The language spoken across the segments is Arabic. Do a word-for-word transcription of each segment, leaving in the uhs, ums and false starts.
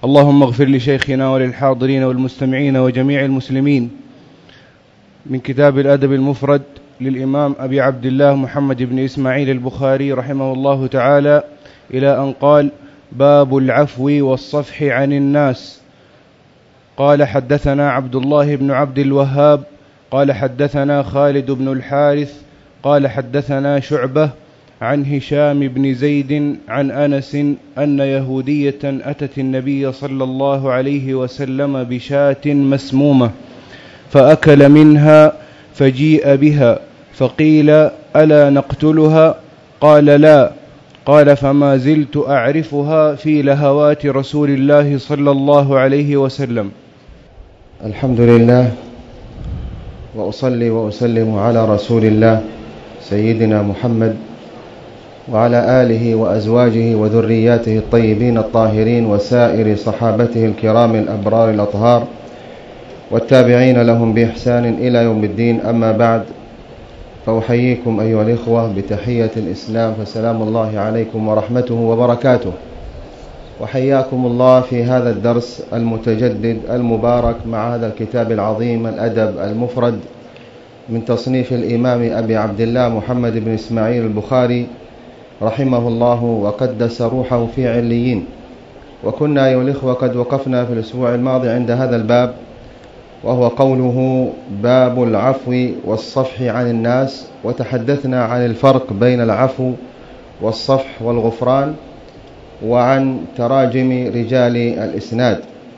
اللهم اغفر لشيخنا وللحاضرين والمستمعين وجميع المسلمين. من كتاب الأدب المفرد للإمام أبي عبد الله محمد بن إسماعيل البخاري رحمه الله تعالى إلى أن قال: باب العفو والصفح عن الناس. قال: حدثنا عبد الله بن عبد الوهاب قال حدثنا خالد بن الحارث قال حدثنا شعبة عن هشام بن زيد عن أنس أن يهودية أتت النبي صلى الله عليه وسلم بشاة مسمومة فأكل منها فجيء بها فقيل: ألا نقتلها؟ قال: لا. قال: فما زلت أعرفها في لهوات رسول الله صلى الله عليه وسلم. الحمد لله، وأصلي وأسلم على رسول الله سيدنا محمد وعلى آله وأزواجه وذرياته الطيبين الطاهرين وسائر صحابته الكرام الأبرار الأطهار والتابعين لهم بإحسان إلى يوم الدين. أما بعد، فأحييكم أيها الإخوة بتحية الإسلام، فسلام الله عليكم ورحمته وبركاته. وحياكم الله في هذا الدرس المتجدد المبارك مع هذا الكتاب العظيم الأدب المفرد من تصنيف الإمام أبي عبد الله محمد بن إسماعيل البخاري رحمه الله وقدس روحه في عليين. وكنا أيها الإخوة قد وقفنا في الأسبوع الماضي عند هذا الباب، وهو قوله: باب العفو والصفح عن الناس. وتحدثنا عن الفرق بين العفو والصفح والغفران، وعن تراجم رجال الإسناد.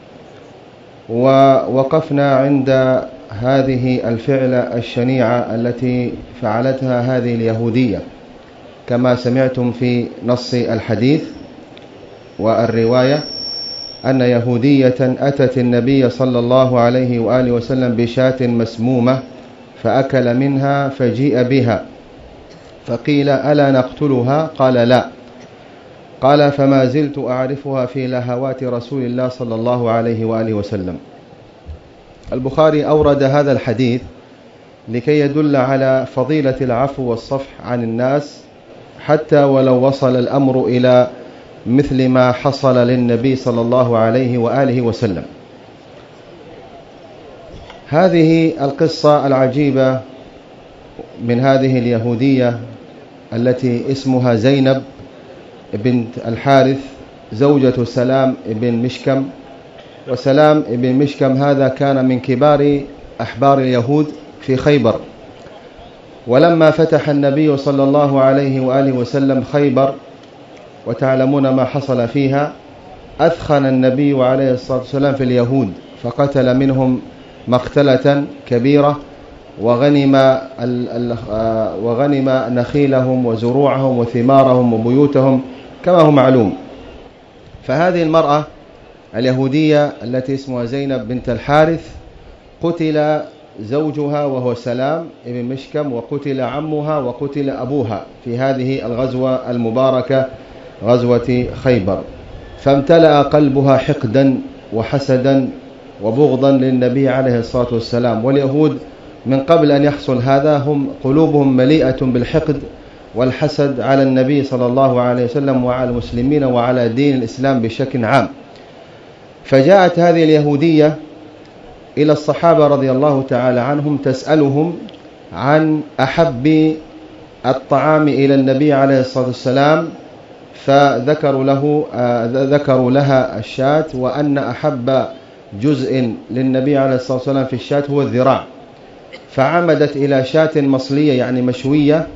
ووقفنا عند هذه الفعلة الشنيعة التي فعلتها هذه اليهودية كما سمعتم في نص الحديث والرواية، أن يهودية أتت النبي صلى الله عليه وآله وسلم بشاة مسمومة فأكل منها فجيء بها فقيل: ألا نقتلها؟ قال: لا. قال: فما زلت أعرفها في لهوات رسول الله صلى الله عليه وآله وسلم. البخاري أورد هذا الحديث لكي يدل على فضيلة العفو والصفح عن الناس، حتى ولو وصل الأمر إلى مثل ما حصل للنبي صلى الله عليه وآله وسلم. هذه القصة العجيبة من هذه اليهودية التي اسمها زينب بنت الحارث زوجة سلام بن مشكم. وسلام بن مشكم هذا كان من كبار أحبار اليهود في خيبر. ولما فتح النبي صلى الله عليه وآله وسلم خيبر، وتعلمون ما حصل فيها، أثخن النبي عليه الصلاة والسلام في اليهود فقتل منهم مقتلة كبيرة، وغنم, وغنم نخيلهم وزروعهم وثمارهم وبيوتهم كما هو معلوم. فهذه المرأة اليهودية التي اسمها زينب بنت الحارث قتل زوجها وهو سلام بن مشكم، وقتل عمها وقتل أبوها في هذه الغزوة المباركة، غزوة خيبر. فامتلأ قلبها حقدا وحسدا وبغضا للنبي عليه الصلاة والسلام. واليهود من قبل أن يحصل هذا هم قلوبهم مليئة بالحقد والحسد على النبي صلى الله عليه وسلم وعلى المسلمين وعلى دين الإسلام بشكل عام. فجاءت هذه اليهودية إلى الصحابة رضي الله تعالى عنهم تسألهم عن أحب الطعام إلى النبي عليه الصلاة والسلام، فذكروا له ذكروا لها الشاة، وأن أحب جزء للنبي عليه الصلاة والسلام في الشاة هو الذراع. فعمدت إلى شاة مصلية يعني مشوية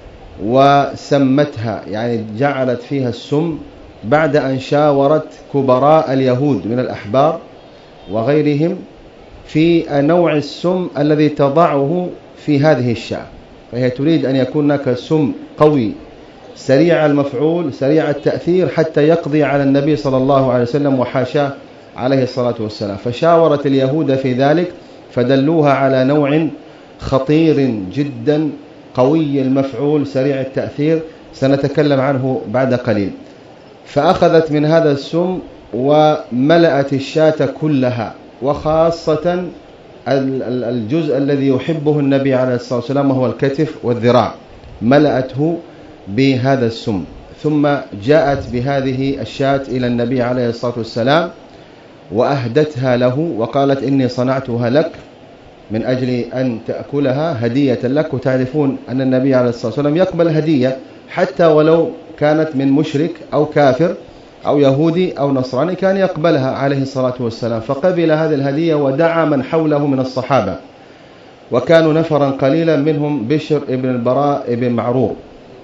وسمتها، يعني جعلت فيها السم بعد أن شاورت كبراء اليهود من الأحبار وغيرهم في نوع السم الذي تضعه في هذه الشاة. فهي تريد أن يكون هناك سم قوي سريع المفعول سريع التأثير حتى يقضي على النبي صلى الله عليه وسلم وحاشاه عليه الصلاة والسلام. فشاورت اليهود في ذلك فدلوها على نوع خطير جدا قوي المفعول سريع التأثير، سنتكلم عنه بعد قليل. فأخذت من هذا السم وملأت الشاة كلها، وخاصة الجزء الذي يحبه النبي عليه الصلاة والسلام وهو الكتف والذراع، ملأته بهذا السم. ثم جاءت بهذه الشاة إلى النبي عليه الصلاة والسلام وأهدتها له وقالت إني صنعتها لك من أجل أن تأكلها هدية لك. وتعرفون أن النبي عليه الصلاة والسلام يقبل هدية حتى ولو كانت من مشرك أو كافر أو يهودي أو نصراني، كان يقبلها عليه الصلاة والسلام. فقبل هذه الهدية ودعا من حوله من الصحابة، وكانوا نفرا قليلا منهم بشر ابن البراء ابن معرور.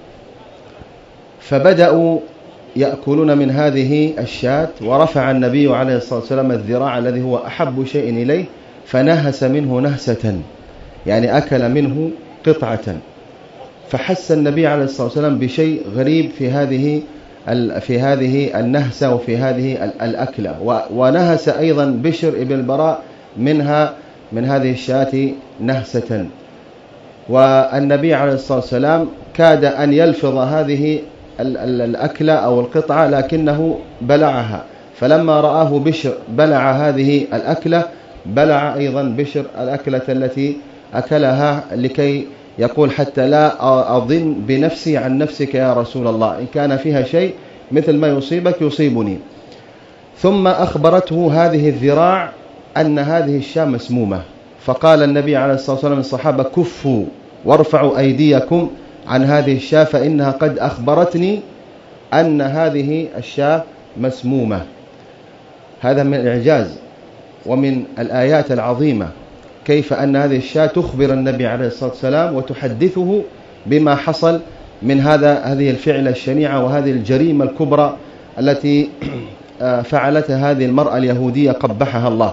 فبدأوا يأكلون من هذه الشاة، ورفع النبي عليه الصلاة والسلام الذراع الذي هو أحب شيء إليه فنهس منه نهسة، يعني أكل منه قطعة. فحس النبي عليه الصلاة والسلام بشيء غريب في هذه في هذه النهسة وفي هذه الأكلة، ونهس أيضا بشر ابن البراء منها من هذه الشاة نهسة. والنبي عليه الصلاة والسلام كاد أن يلفظ هذه الأكلة أو القطعة لكنه بلعها، فلما رآه بشر بلع هذه الأكلة بلع أيضا بشر الأكلة التي أكلها، لكي يقول حتى لا أظن بنفسي عن نفسك يا رسول الله، إن كان فيها شيء مثل ما يصيبك يصيبني. ثم أخبرته هذه الذراع أن هذه الشاة مسمومة، فقال النبي عليه الصلاة والسلام للصحابة: كفوا وارفعوا أيديكم عن هذه الشاة فإنها قد أخبرتني أن هذه الشاة مسمومة. هذا من الإعجاز ومن الآيات العظيمة، كيف أن هذه الشاة تخبر النبي عليه الصلاة والسلام وتحدثه بما حصل من هذا هذه الفعلة الشنيعة وهذه الجريمة الكبرى التي فعلتها هذه المرأة اليهودية قبحها الله.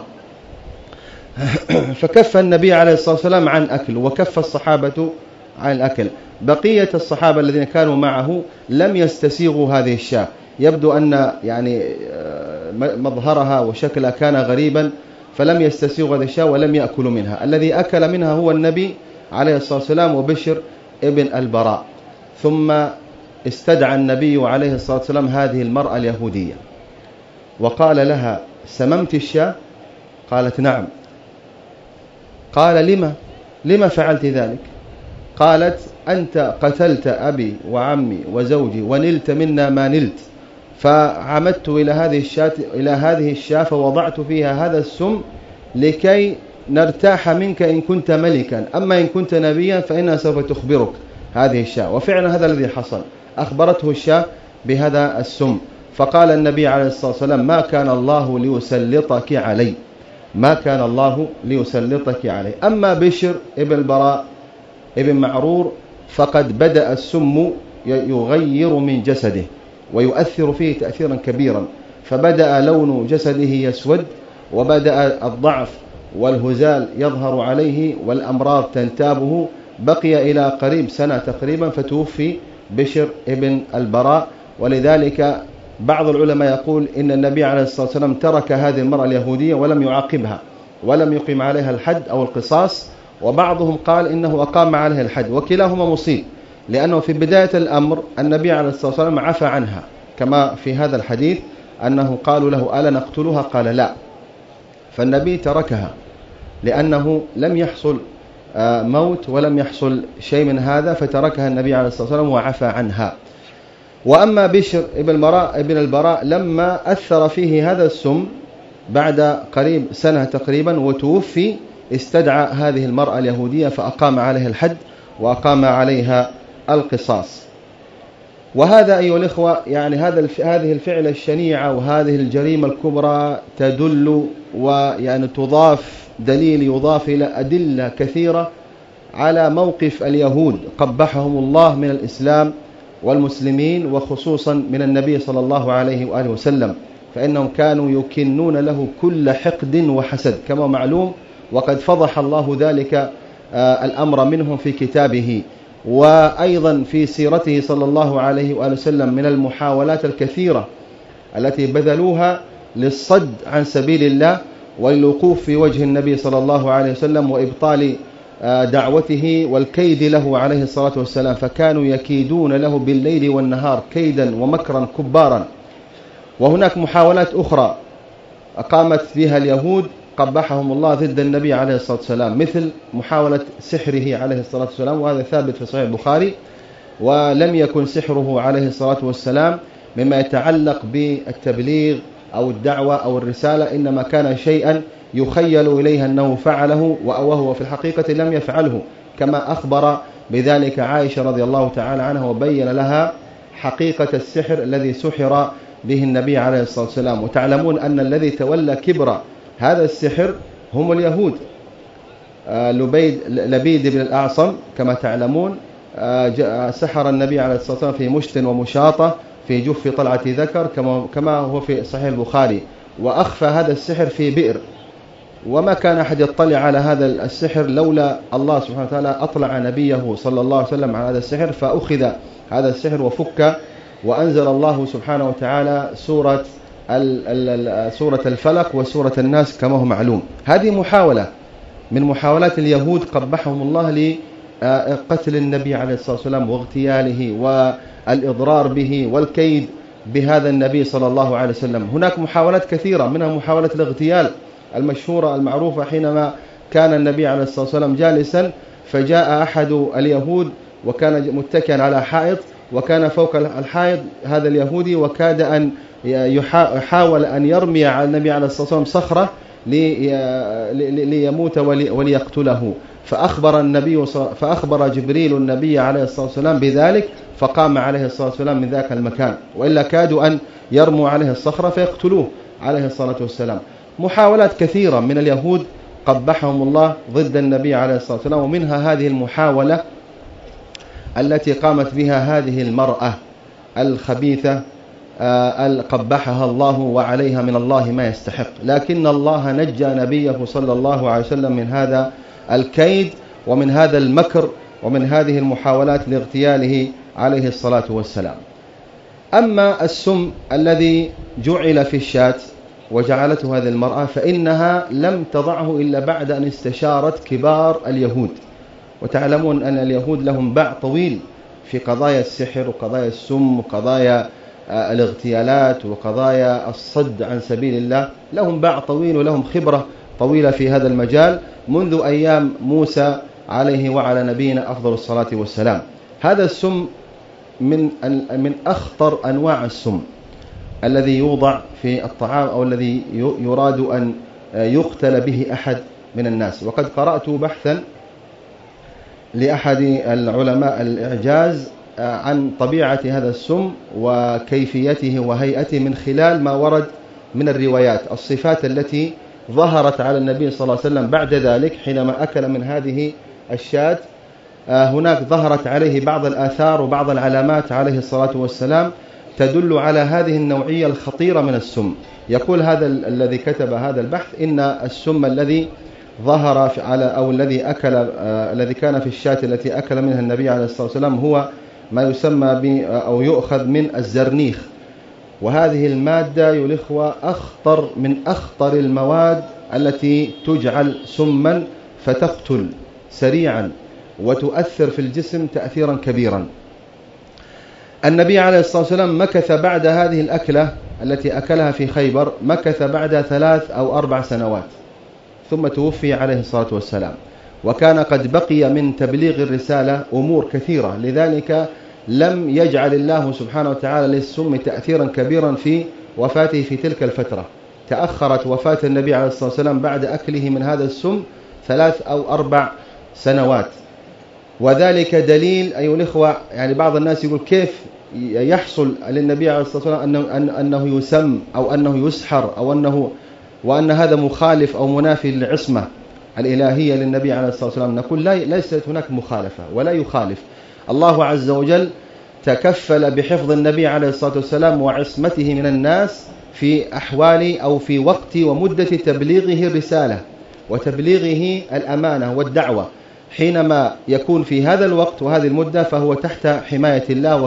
فكف النبي عليه الصلاة والسلام عن أكل، وكف الصحابة عن الأكل. بقية الصحابة الذين كانوا معه لم يستسيغوا هذه الشاة، يبدو أن يعني مظهرها وشكلها كان غريبا، فلم يستسيغوا هذه الشاة ولم يأكلوا منها. الذي أكل منها هو النبي عليه الصلاة والسلام وبشر ابن البراء. ثم استدعى النبي عليه الصلاة والسلام هذه المرأة اليهودية وقال لها: سممت الشاة؟ قالت: نعم. قال: لما لما فعلت ذلك؟ قالت: أنت قتلت أبي وعمي وزوجي ونلت منا ما نلت، فعمدت إلى هذه الشاة إلى هذه الشاة فوضعت فيها هذا السم لكي نرتاح منك إن كنت ملكا، أما إن كنت نبيا فإنها سوف تخبرك هذه الشاة. وفعلا هذا الذي حصل، أخبرته الشاة بهذا السم. فقال النبي عليه الصلاة والسلام: ما كان الله ليسلطك علي، ما كان الله ليسلطك علي. أما بشر ابن البراء ابن معرور فقد بدأ السم يغير من جسده ويؤثر فيه تأثيرا كبيرا، فبدأ لون جسده يسود، وبدأ الضعف والهزال يظهر عليه والأمراض تنتابه. بقي إلى قريب سنة تقريبا فتوفي بشر ابن البراء. ولذلك بعض العلماء يقول إن النبي عليه الصلاة والسلام ترك هذه المرأة اليهودية ولم يعاقبها ولم يقيم عليها الحد أو القصاص، وبعضهم قال إنه أقام عليها الحد، وكلاهما مصيب، لأنه في بداية الأمر النبي عليه الصلاة والسلام عفى عنها، كما في هذا الحديث أنه قالوا له: ألا نقتلها؟ قال: لا. فالنبي تركها لأنه لم يحصل موت ولم يحصل شيء من هذا، فتركها النبي عليه الصلاة والسلام وعفى عنها. وأما بشر ابن البراء ابن البراء لما أثر فيه هذا السم بعد قريب سنة تقريبا وتوفي، استدعى هذه المرأة اليهودية فأقام عليها الحد وأقام عليها القصاص. وهذا أيها الإخوة يعني هذا هذه الفعلة الشنيعة وهذه الجريمة الكبرى تدل ويعني تضاف دليل يضاف إلى أدلة كثيرة على موقف اليهود قبحهم الله من الإسلام والمسلمين، وخصوصا من النبي صلى الله عليه وآله وسلم، فإنهم كانوا يكنون له كل حقد وحسد كما معلوم، وقد فضح الله ذلك الأمر منهم في كتابه، وأيضا في سيرته صلى الله عليه وآله وسلم من المحاولات الكثيرة التي بذلوها للصد عن سبيل الله والوقوف في وجه النبي صلى الله عليه وسلم وإبطال دعوته والكيد له عليه الصلاة والسلام. فكانوا يكيدون له بالليل والنهار كيدا ومكرا كبارا. وهناك محاولات أخرى أقامت بها اليهود قبحهم الله ضد النبي عليه الصلاة والسلام، مثل محاولة سحره عليه الصلاة والسلام، وهذا ثابت في صحيح البخاري. ولم يكن سحره عليه الصلاة والسلام مما يتعلق بالتبليغ أو الدعوة أو الرسالة، إنما كان شيئا يخيل إليه أنه فعله وهو في الحقيقة لم يفعله، كما أخبر بذلك عائشة رضي الله تعالى عنها وبين لها حقيقة السحر الذي سحر به النبي عليه الصلاة والسلام. وتعلمون أن الذي تولى كبر هذا السحر هم اليهود. لبيد لبيد بن الأعصم كما تعلمون سحر النبي عليه الصلاة والسلام في مشت ومشاطة في جف طلعة ذكر كما هو في صحيح البخاري، وأخفى هذا السحر في بئر، وما كان أحد يطلع على هذا السحر لولا الله سبحانه وتعالى أطلع نبيه صلى الله عليه وسلم على هذا السحر، فأخذ هذا السحر وفك، وأنزل الله سبحانه وتعالى سورة سورة الفلق وسورة الناس كما هو معلوم. هذه محاولة من محاولات اليهود قبحهم الله لقتل النبي عليه الصلاة والسلام واغتياله والإضرار به والكيد بهذا النبي صلى الله عليه وسلم. هناك محاولات كثيرة، منها محاولة الاغتيال المشهورة المعروفة، حينما كان النبي عليه الصلاة والسلام جالسا فجاء أحد اليهود وكان متكئا على حائط، وكان فوق الحائط هذا اليهودي وكاد أن يحاول أن يرمي على النبي عليه الصلاة والسلام صخرة ليموت وليقتله، فأخبر النبي فأخبر جبريل النبي عليه الصلاة والسلام بذلك، فقام عليه الصلاة والسلام من ذاك المكان، وإلا كادوا أن يرموا عليه الصخرة فيقتلوه عليه الصلاة والسلام. محاولات كثيرة من اليهود قبحهم الله ضد النبي عليه الصلاة والسلام، ومنها هذه المحاولة التي قامت بها هذه المرأة الخبيثة قبحها الله وعليها من الله ما يستحق، لكن الله نجى نبيه صلى الله عليه وسلم من هذا الكيد ومن هذا المكر ومن هذه المحاولات لاغتياله عليه الصلاة والسلام. أما السم الذي جعل في الشاة وجعلته هذه المرأة فإنها لم تضعه إلا بعد أن استشارت كبار اليهود، وتعلمون أن اليهود لهم باع طويل في قضايا السحر وقضايا السم وقضايا الاغتيالات وقضايا الصد عن سبيل الله، لهم باع طويل ولهم خبرة طويلة في هذا المجال منذ أيام موسى عليه وعلى نبينا أفضل الصلاة والسلام. هذا السم من من أخطر أنواع السم الذي يوضع في الطعام أو الذي يراد أن يقتل به أحد من الناس. وقد قرأت بحثا لأحد العلماء الإعجاز عن طبيعة هذا السم وكيفيته وهيئته من خلال ما ورد من الروايات، الصفات التي ظهرت على النبي صلى الله عليه وسلم بعد ذلك حينما أكل من هذه الشاة. هناك ظهرت عليه بعض الآثار وبعض العلامات عليه الصلاة والسلام تدل على هذه النوعية الخطيرة من السم. يقول هذا الذي كتب هذا البحث إن السم الذي ظهر على أو الذي أكل آه الذي كان في الشاة التي أكل منها النبي عليه الصلاة والسلام هو ما يسمى ب أو يؤخذ من الزرنيخ، وهذه المادة يا الإخوة أخطر من أخطر المواد التي تجعل سما فتقتل سريعا وتؤثر في الجسم تأثيرا كبيرا. النبي عليه الصلاة والسلام مكث بعد هذه الأكلة التي أكلها في خيبر، مكث بعد ثلاث أو أربع سنوات ثم توفي عليه الصلاة والسلام، وكان قد بقي من تبليغ الرسالة أمور كثيرة، لذلك لم يجعل الله سبحانه وتعالى للسم تأثيرا كبيرا في وفاته في تلك الفترة. تأخرت وفاة النبي عليه الصلاة والسلام بعد أكله من هذا السم ثلاث أو أربع سنوات، وذلك دليل أيها الإخوة. يعني بعض الناس يقول كيف يحصل للنبي عليه الصلاة والسلام أنه, أنه يسم أو أنه يسحر أو أنه وأن هذا مخالف أو منافي للعصمة الإلهية للنبي عليه الصلاة والسلام. نقول لا، ليست هناك مخالفة ولا يخالف. الله عز وجل تكفل بحفظ النبي عليه الصلاة والسلام وعصمته من الناس في أحوال أو في وقت ومدة تبليغه الرسالة وتبليغه الأمانة والدعوة. حينما يكون في هذا الوقت وهذه المدة فهو تحت حماية الله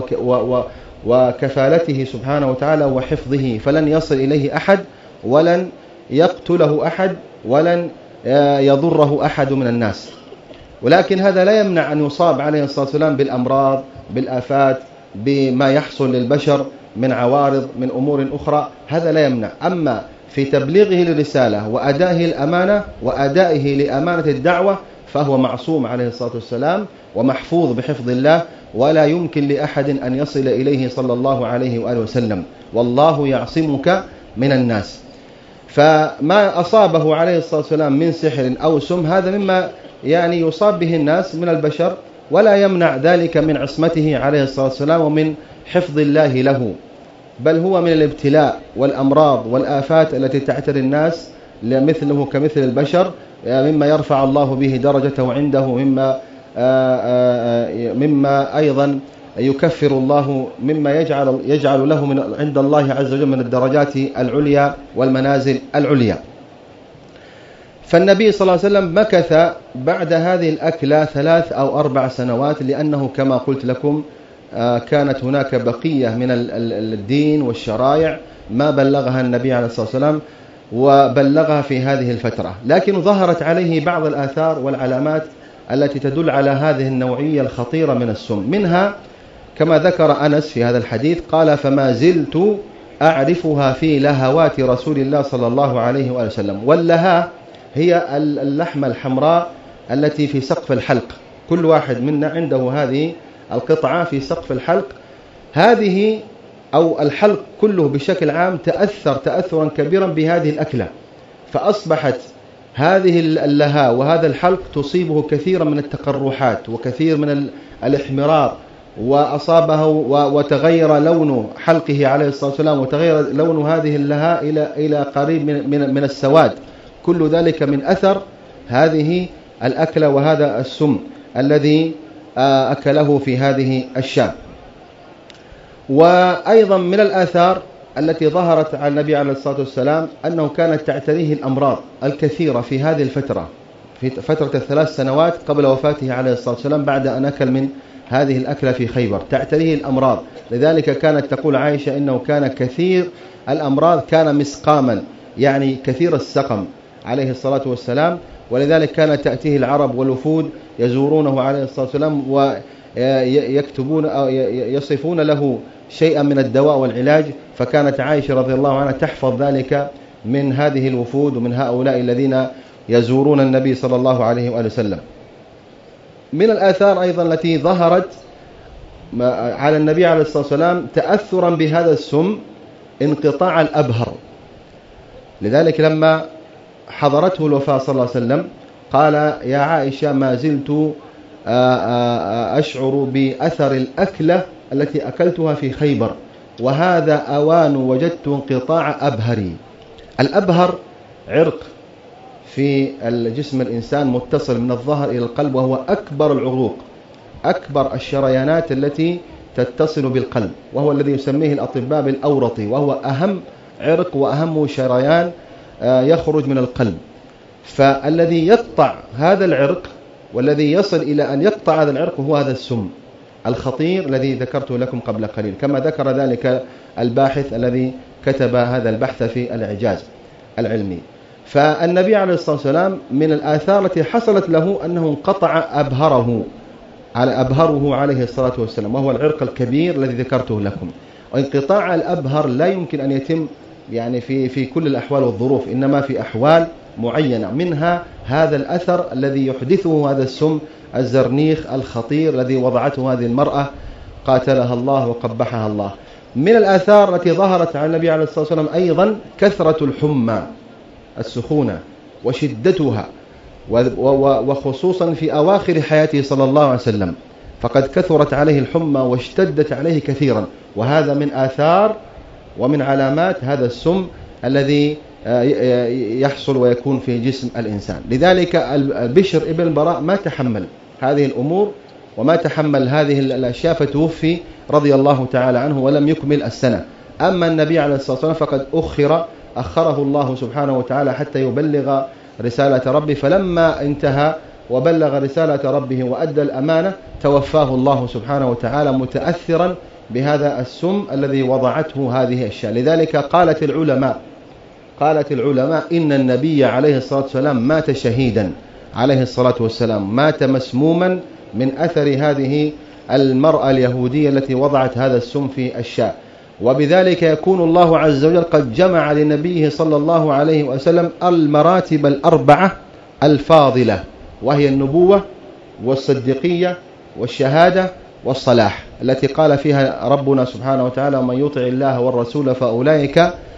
وكفالته سبحانه وتعالى وحفظه، فلن يصل إليه أحد ولن يقتله أحد ولن يضره أحد من الناس. ولكن هذا لا يمنع أن يصاب عليه الصلاة والسلام بالأمراض بالآفات بما يحصل للبشر من عوارض من أمور أخرى، هذا لا يمنع. أما في تبليغه للرسالة وأدائه الأمانة وأدائه لأمانة الدعوة فهو معصوم عليه الصلاة والسلام ومحفوظ بحفظ الله، ولا يمكن لأحد أن يصل إليه صلى الله عليه وآله وسلم. والله يعصمك من الناس. فما أصابه عليه الصلاة والسلام من سحر أو سم هذا مما يعني يصاب به الناس من البشر، ولا يمنع ذلك من عصمته عليه الصلاة والسلام ومن حفظ الله له، بل هو من الابتلاء والأمراض والآفات التي تعتري الناس مثله كمثل البشر، مما يرفع الله به درجته عنده، مما مما أيضا يكفر الله، مما يجعل يجعل له من عند الله عز وجل من الدرجات العليا والمنازل العليا. فالنبي صلى الله عليه وسلم مكث بعد هذه الأكلة ثلاث أو أربع سنوات، لأنه كما قلت لكم كانت هناك بقية من الدين والشرائع ما بلغها النبي عليه الصلاة والسلام وبلغها في هذه الفترة، لكن ظهرت عليه بعض الآثار والعلامات التي تدل على هذه النوعية الخطيرة من السم. منها كما ذكر أنس في هذا الحديث قال: فما زلت أعرفها في لهوات رسول الله صلى الله عليه وآله وسلم. واللها هي اللحمة الحمراء التي في سقف الحلق، كل واحد منا عنده هذه القطعة في سقف الحلق، هذه أو الحلق كله بشكل عام تأثر تأثرا كبيرا بهذه الأكلة، فأصبحت هذه اللها وهذا الحلق تصيبه كثيرا من التقرحات وكثير من الاحمرار، وأصابه وتغير لون حلقه عليه الصلاة والسلام وتغير لون هذه اللها إلى إلى قريب من من من السواد، كل ذلك من أثر هذه الأكلة وهذا السم الذي أكله في هذه الشام. وأيضا من الآثار التي ظهرت على النبي عليه الصلاة والسلام أنه كانت تعتريه الأمراض الكثيرة في هذه الفترة، في فترة الثلاث سنوات قبل وفاته عليه الصلاة والسلام، بعد أن أكل من هذه الأكلة في خيبر، تعتريه الأمراض. لذلك كانت تقول عائشة إنه كان كثير الأمراض، كان مسقاما يعني كثير السقم عليه الصلاة والسلام، ولذلك كانت تأتيه العرب والوفود يزورونه عليه الصلاة والسلام ويكتبون أو يصفون له شيئا من الدواء والعلاج، فكانت عائشة رضي الله عنها تحفظ ذلك من هذه الوفود ومن هؤلاء الذين يزورون النبي صلى الله عليه وآله وسلم. من الآثار أيضا التي ظهرت على النبي عليه الصلاة والسلام تأثرا بهذا السم انقطاع الأبهر، لذلك لما حضرته الوفاة صلى الله عليه وسلم قال: يا عائشة ما زلت أشعر بأثر الأكلة التي أكلتها في خيبر، وهذا أوان وجدت انقطاع أبهري. الأبهر عرق في الجسم الإنسان متصل من الظهر إلى القلب، وهو أكبر العروق، أكبر الشريانات التي تتصل بالقلب، وهو الذي يسميه الأطباء بالأورطي، وهو أهم عرق وأهم شريان يخرج من القلب. فالذي يقطع هذا العرق والذي يصل إلى أن يقطع هذا العرق هو هذا السم الخطير الذي ذكرته لكم قبل قليل، كما ذكر ذلك الباحث الذي كتب هذا البحث في الإعجاز العلمي. فالنبي عليه الصلاة والسلام من الآثار التي حصلت له أنه انقطع أبهره على أبهره عليه الصلاة والسلام، وهو العرق الكبير الذي ذكرته لكم. وانقطاع الأبهر لا يمكن أن يتم يعني في في كل الأحوال والظروف، إنما في أحوال معينة، منها هذا الأثر الذي يحدثه هذا السم الزرنيخ الخطير الذي وضعته هذه المرأة قاتلها الله وقبحها الله. من الآثار التي ظهرت على النبي عليه الصلاة والسلام أيضا كثرة الحمى السخونة وشدتها، وخصوصا في أواخر حياته صلى الله عليه وسلم، فقد كثرت عليه الحمى واشتدت عليه كثيرا، وهذا من آثار ومن علامات هذا السم الذي يحصل ويكون في جسم الإنسان. لذلك البشر ابن البراء ما تحمل هذه الأمور وما تحمل هذه الأشياء فتوفي رضي الله تعالى عنه ولم يكمل السنة. أما النبي عليه الصلاة والسلام فقد أخر أخره الله سبحانه وتعالى حتى يبلغ رسالة ربه، فلما انتهى وبلغ رسالة ربه وأدى الأمانة توفاه الله سبحانه وتعالى متأثرا بهذا السم الذي وضعته هذه الأشياء. لذلك قالت العلماء قالت العلماء إن النبي عليه الصلاة والسلام مات شهيدا عليه الصلاة والسلام، مات مسموما من أثر هذه المرأة اليهودية التي وضعت هذا السم في الشاة. وبذلك يكون الله عز وجل قد جمع لنبيه صلى الله عليه وسلم المراتب الأربعة الفاضلة، وهي النبوة والصديقية والشهادة والصلاح، التي قال فيها ربنا سبحانه وتعالى: ومن يطع الله والرسول فأولئك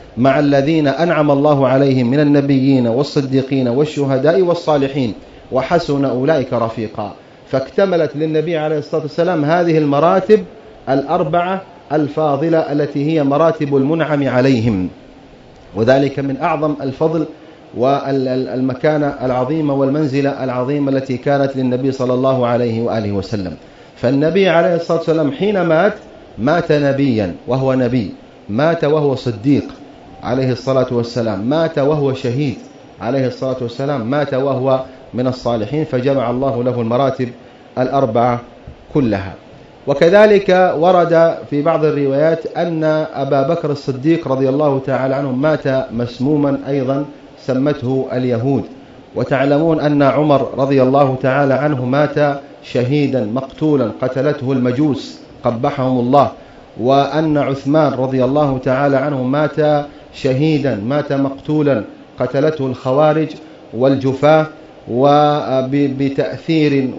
مع الذين أنعم الله عليهم من النبيين والصديقين والشهداء والصالحين وحسن أولئك رفيقا. فاكتملت للنبي عليه الصلاة والسلام هذه المراتب الأربعة الفاضلة التي هي مراتب المنعم عليهم، وذلك من أعظم الفضل والمكانة العظيمة والمنزلة العظيمة التي كانت للنبي صلى الله عليه وآله وسلم. فالنبي عليه الصلاة والسلام حين مات مات نبيا وهو نبي، مات وهو صديق عليه الصلاة والسلام، مات وهو شهيد عليه الصلاة والسلام، مات وهو من الصالحين، فجمع الله له المراتب الأربعة كلها. وكذلك ورد في بعض الروايات أن أبا بكر الصديق رضي الله تعالى عنه مات مسموما أيضا سمته اليهود. وتعلمون أن عمر رضي الله تعالى عنه مات شهيدا مقتولا قتلته المجوس قبحهم الله، وأن عثمان رضي الله تعالى عنه مات شهيدا مات مقتولا قتلته الخوارج والجفاة، وبتأثير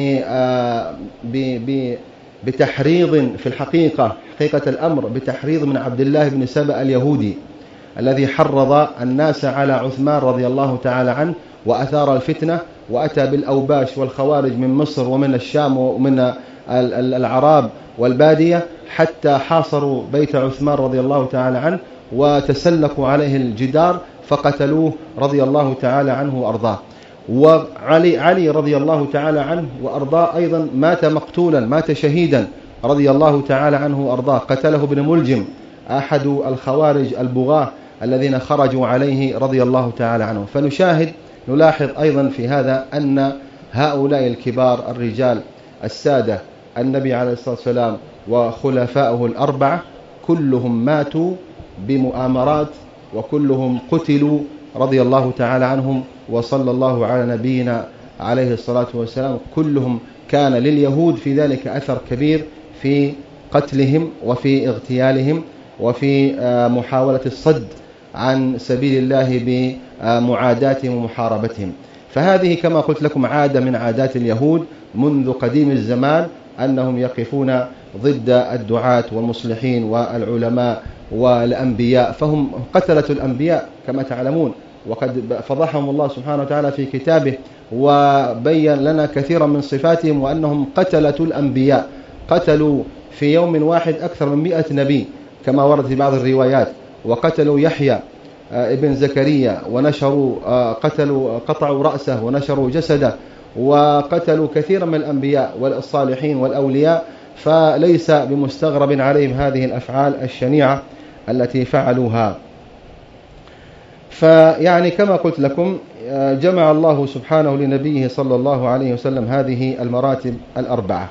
وبتحريض في الحقيقة حقيقة الأمر بتحريض من عبد الله بن سبأ اليهودي الذي حرض الناس على عثمان رضي الله تعالى عنه وأثار الفتنة، وأتى بالأوباش والخوارج من مصر ومن الشام ومن العراب والبادية حتى حاصروا بيت عثمان رضي الله تعالى عنه وتسلقوا عليه الجدار فقتلوه رضي الله تعالى عنه وأرضاه. وعلي علي رضي الله تعالى عنه وأرضاه أيضا مات مقتولا مات شهيدا رضي الله تعالى عنه وأرضاه، قتله ابن ملجم أحد الخوارج البغاة الذين خرجوا عليه رضي الله تعالى عنه. فنشاهد نلاحظ أيضا في هذا أن هؤلاء الكبار الرجال السادة النبي عليه الصلاة والسلام وخلفائه الأربعة كلهم ماتوا بمؤامرات وكلهم قتلوا رضي الله تعالى عنهم، وصلى الله على نبينا عليه الصلاة والسلام. كلهم كان لليهود في ذلك أثر كبير في قتلهم وفي اغتيالهم وفي محاولة الصد عن سبيل الله بمعاداتهم ومحاربتهم. فهذه كما قلت لكم عادة من عادات اليهود منذ قديم الزمان أنهم يقفون ضد الدعاة والمصلحين والعلماء والأنبياء، فهم قتلة الأنبياء كما تعلمون، وقد فضحهم الله سبحانه وتعالى في كتابه وبين لنا كثيرا من صفاتهم وأنهم قتلة الأنبياء، قتلوا في يوم واحد أكثر من مئة نبي كما ورد في بعض الروايات، وقتلوا يحيى ابن زكريا ونشروا قتلوا قطعوا رأسه ونشروا جسده، وقتلوا كثيرا من الأنبياء والصالحين والأولياء. فليس بمستغرب عليهم هذه الأفعال الشنيعة التي فعلوها. فيعني كما قلت لكم جمع الله سبحانه لنبيه صلى الله عليه وسلم هذه المراتب الأربعة.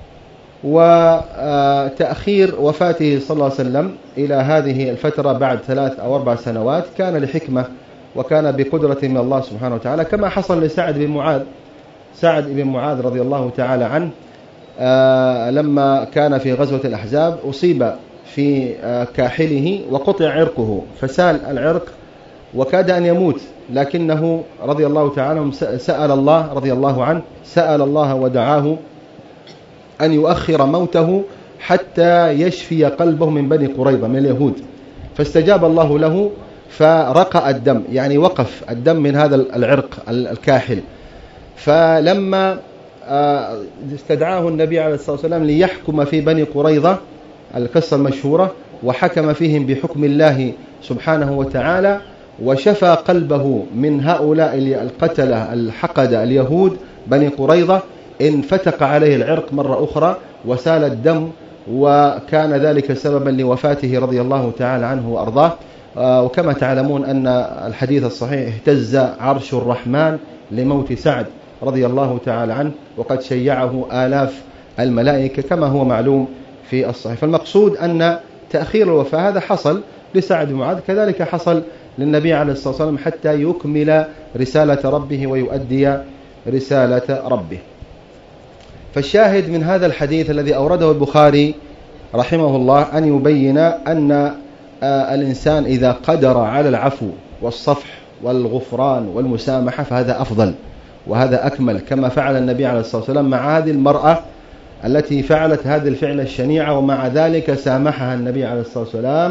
وتأخير وفاته صلى الله عليه وسلم إلى هذه الفترة بعد ثلاث أو أربع سنوات كان لحكمة وكان بقدرة من الله سبحانه وتعالى، كما حصل لسعد بن معاذ. سعد بن معاذ رضي الله تعالى عنه لما كان في غزوة الأحزاب أصيب في كاحله وقطع عرقه فسال العرق وكاد أن يموت، لكنه رضي الله تعالى عنه سأل الله رضي الله عنه سأل الله ودعاه أن يؤخر موته حتى يشفي قلبه من بني قريظة من اليهود، فاستجاب الله له فرقى الدم، يعني وقف الدم من هذا العرق الكاحل. فلما استدعاه النبي عليه الصلاة والسلام ليحكم في بني قريظة، القصة المشهورة، وحكم فيهم بحكم الله سبحانه وتعالى وشفى قلبه من هؤلاء القتلة الحقدة اليهود بني قريظة، انفتق عليه العرق مرة أخرى وسال الدم، وكان ذلك سببا لوفاته رضي الله تعالى عنه وأرضاه. وكما تعلمون أن الحديث الصحيح اهتز عرش الرحمن لموت سعد رضي الله تعالى عنه، وقد شيعه آلاف الملائكة كما هو معلوم في الصحيح. فالمقصود أن تأخير الوفاة هذا حصل لسعد بن معاذ، كذلك حصل للنبي عليه الصلاة والسلام حتى يكمل رسالة ربه ويؤدي رسالة ربه. فالشاهد من هذا الحديث الذي أورده البخاري رحمه الله أن يبين أن الإنسان إذا قدر على العفو والصفح والغفران والمسامحة فهذا أفضل وهذا أكمل، كما فعل النبي عليه الصلاة والسلام مع هذه المرأة التي فعلت هذه الفعلة الشنيعة، ومع ذلك سامحها النبي عليه الصلاة والسلام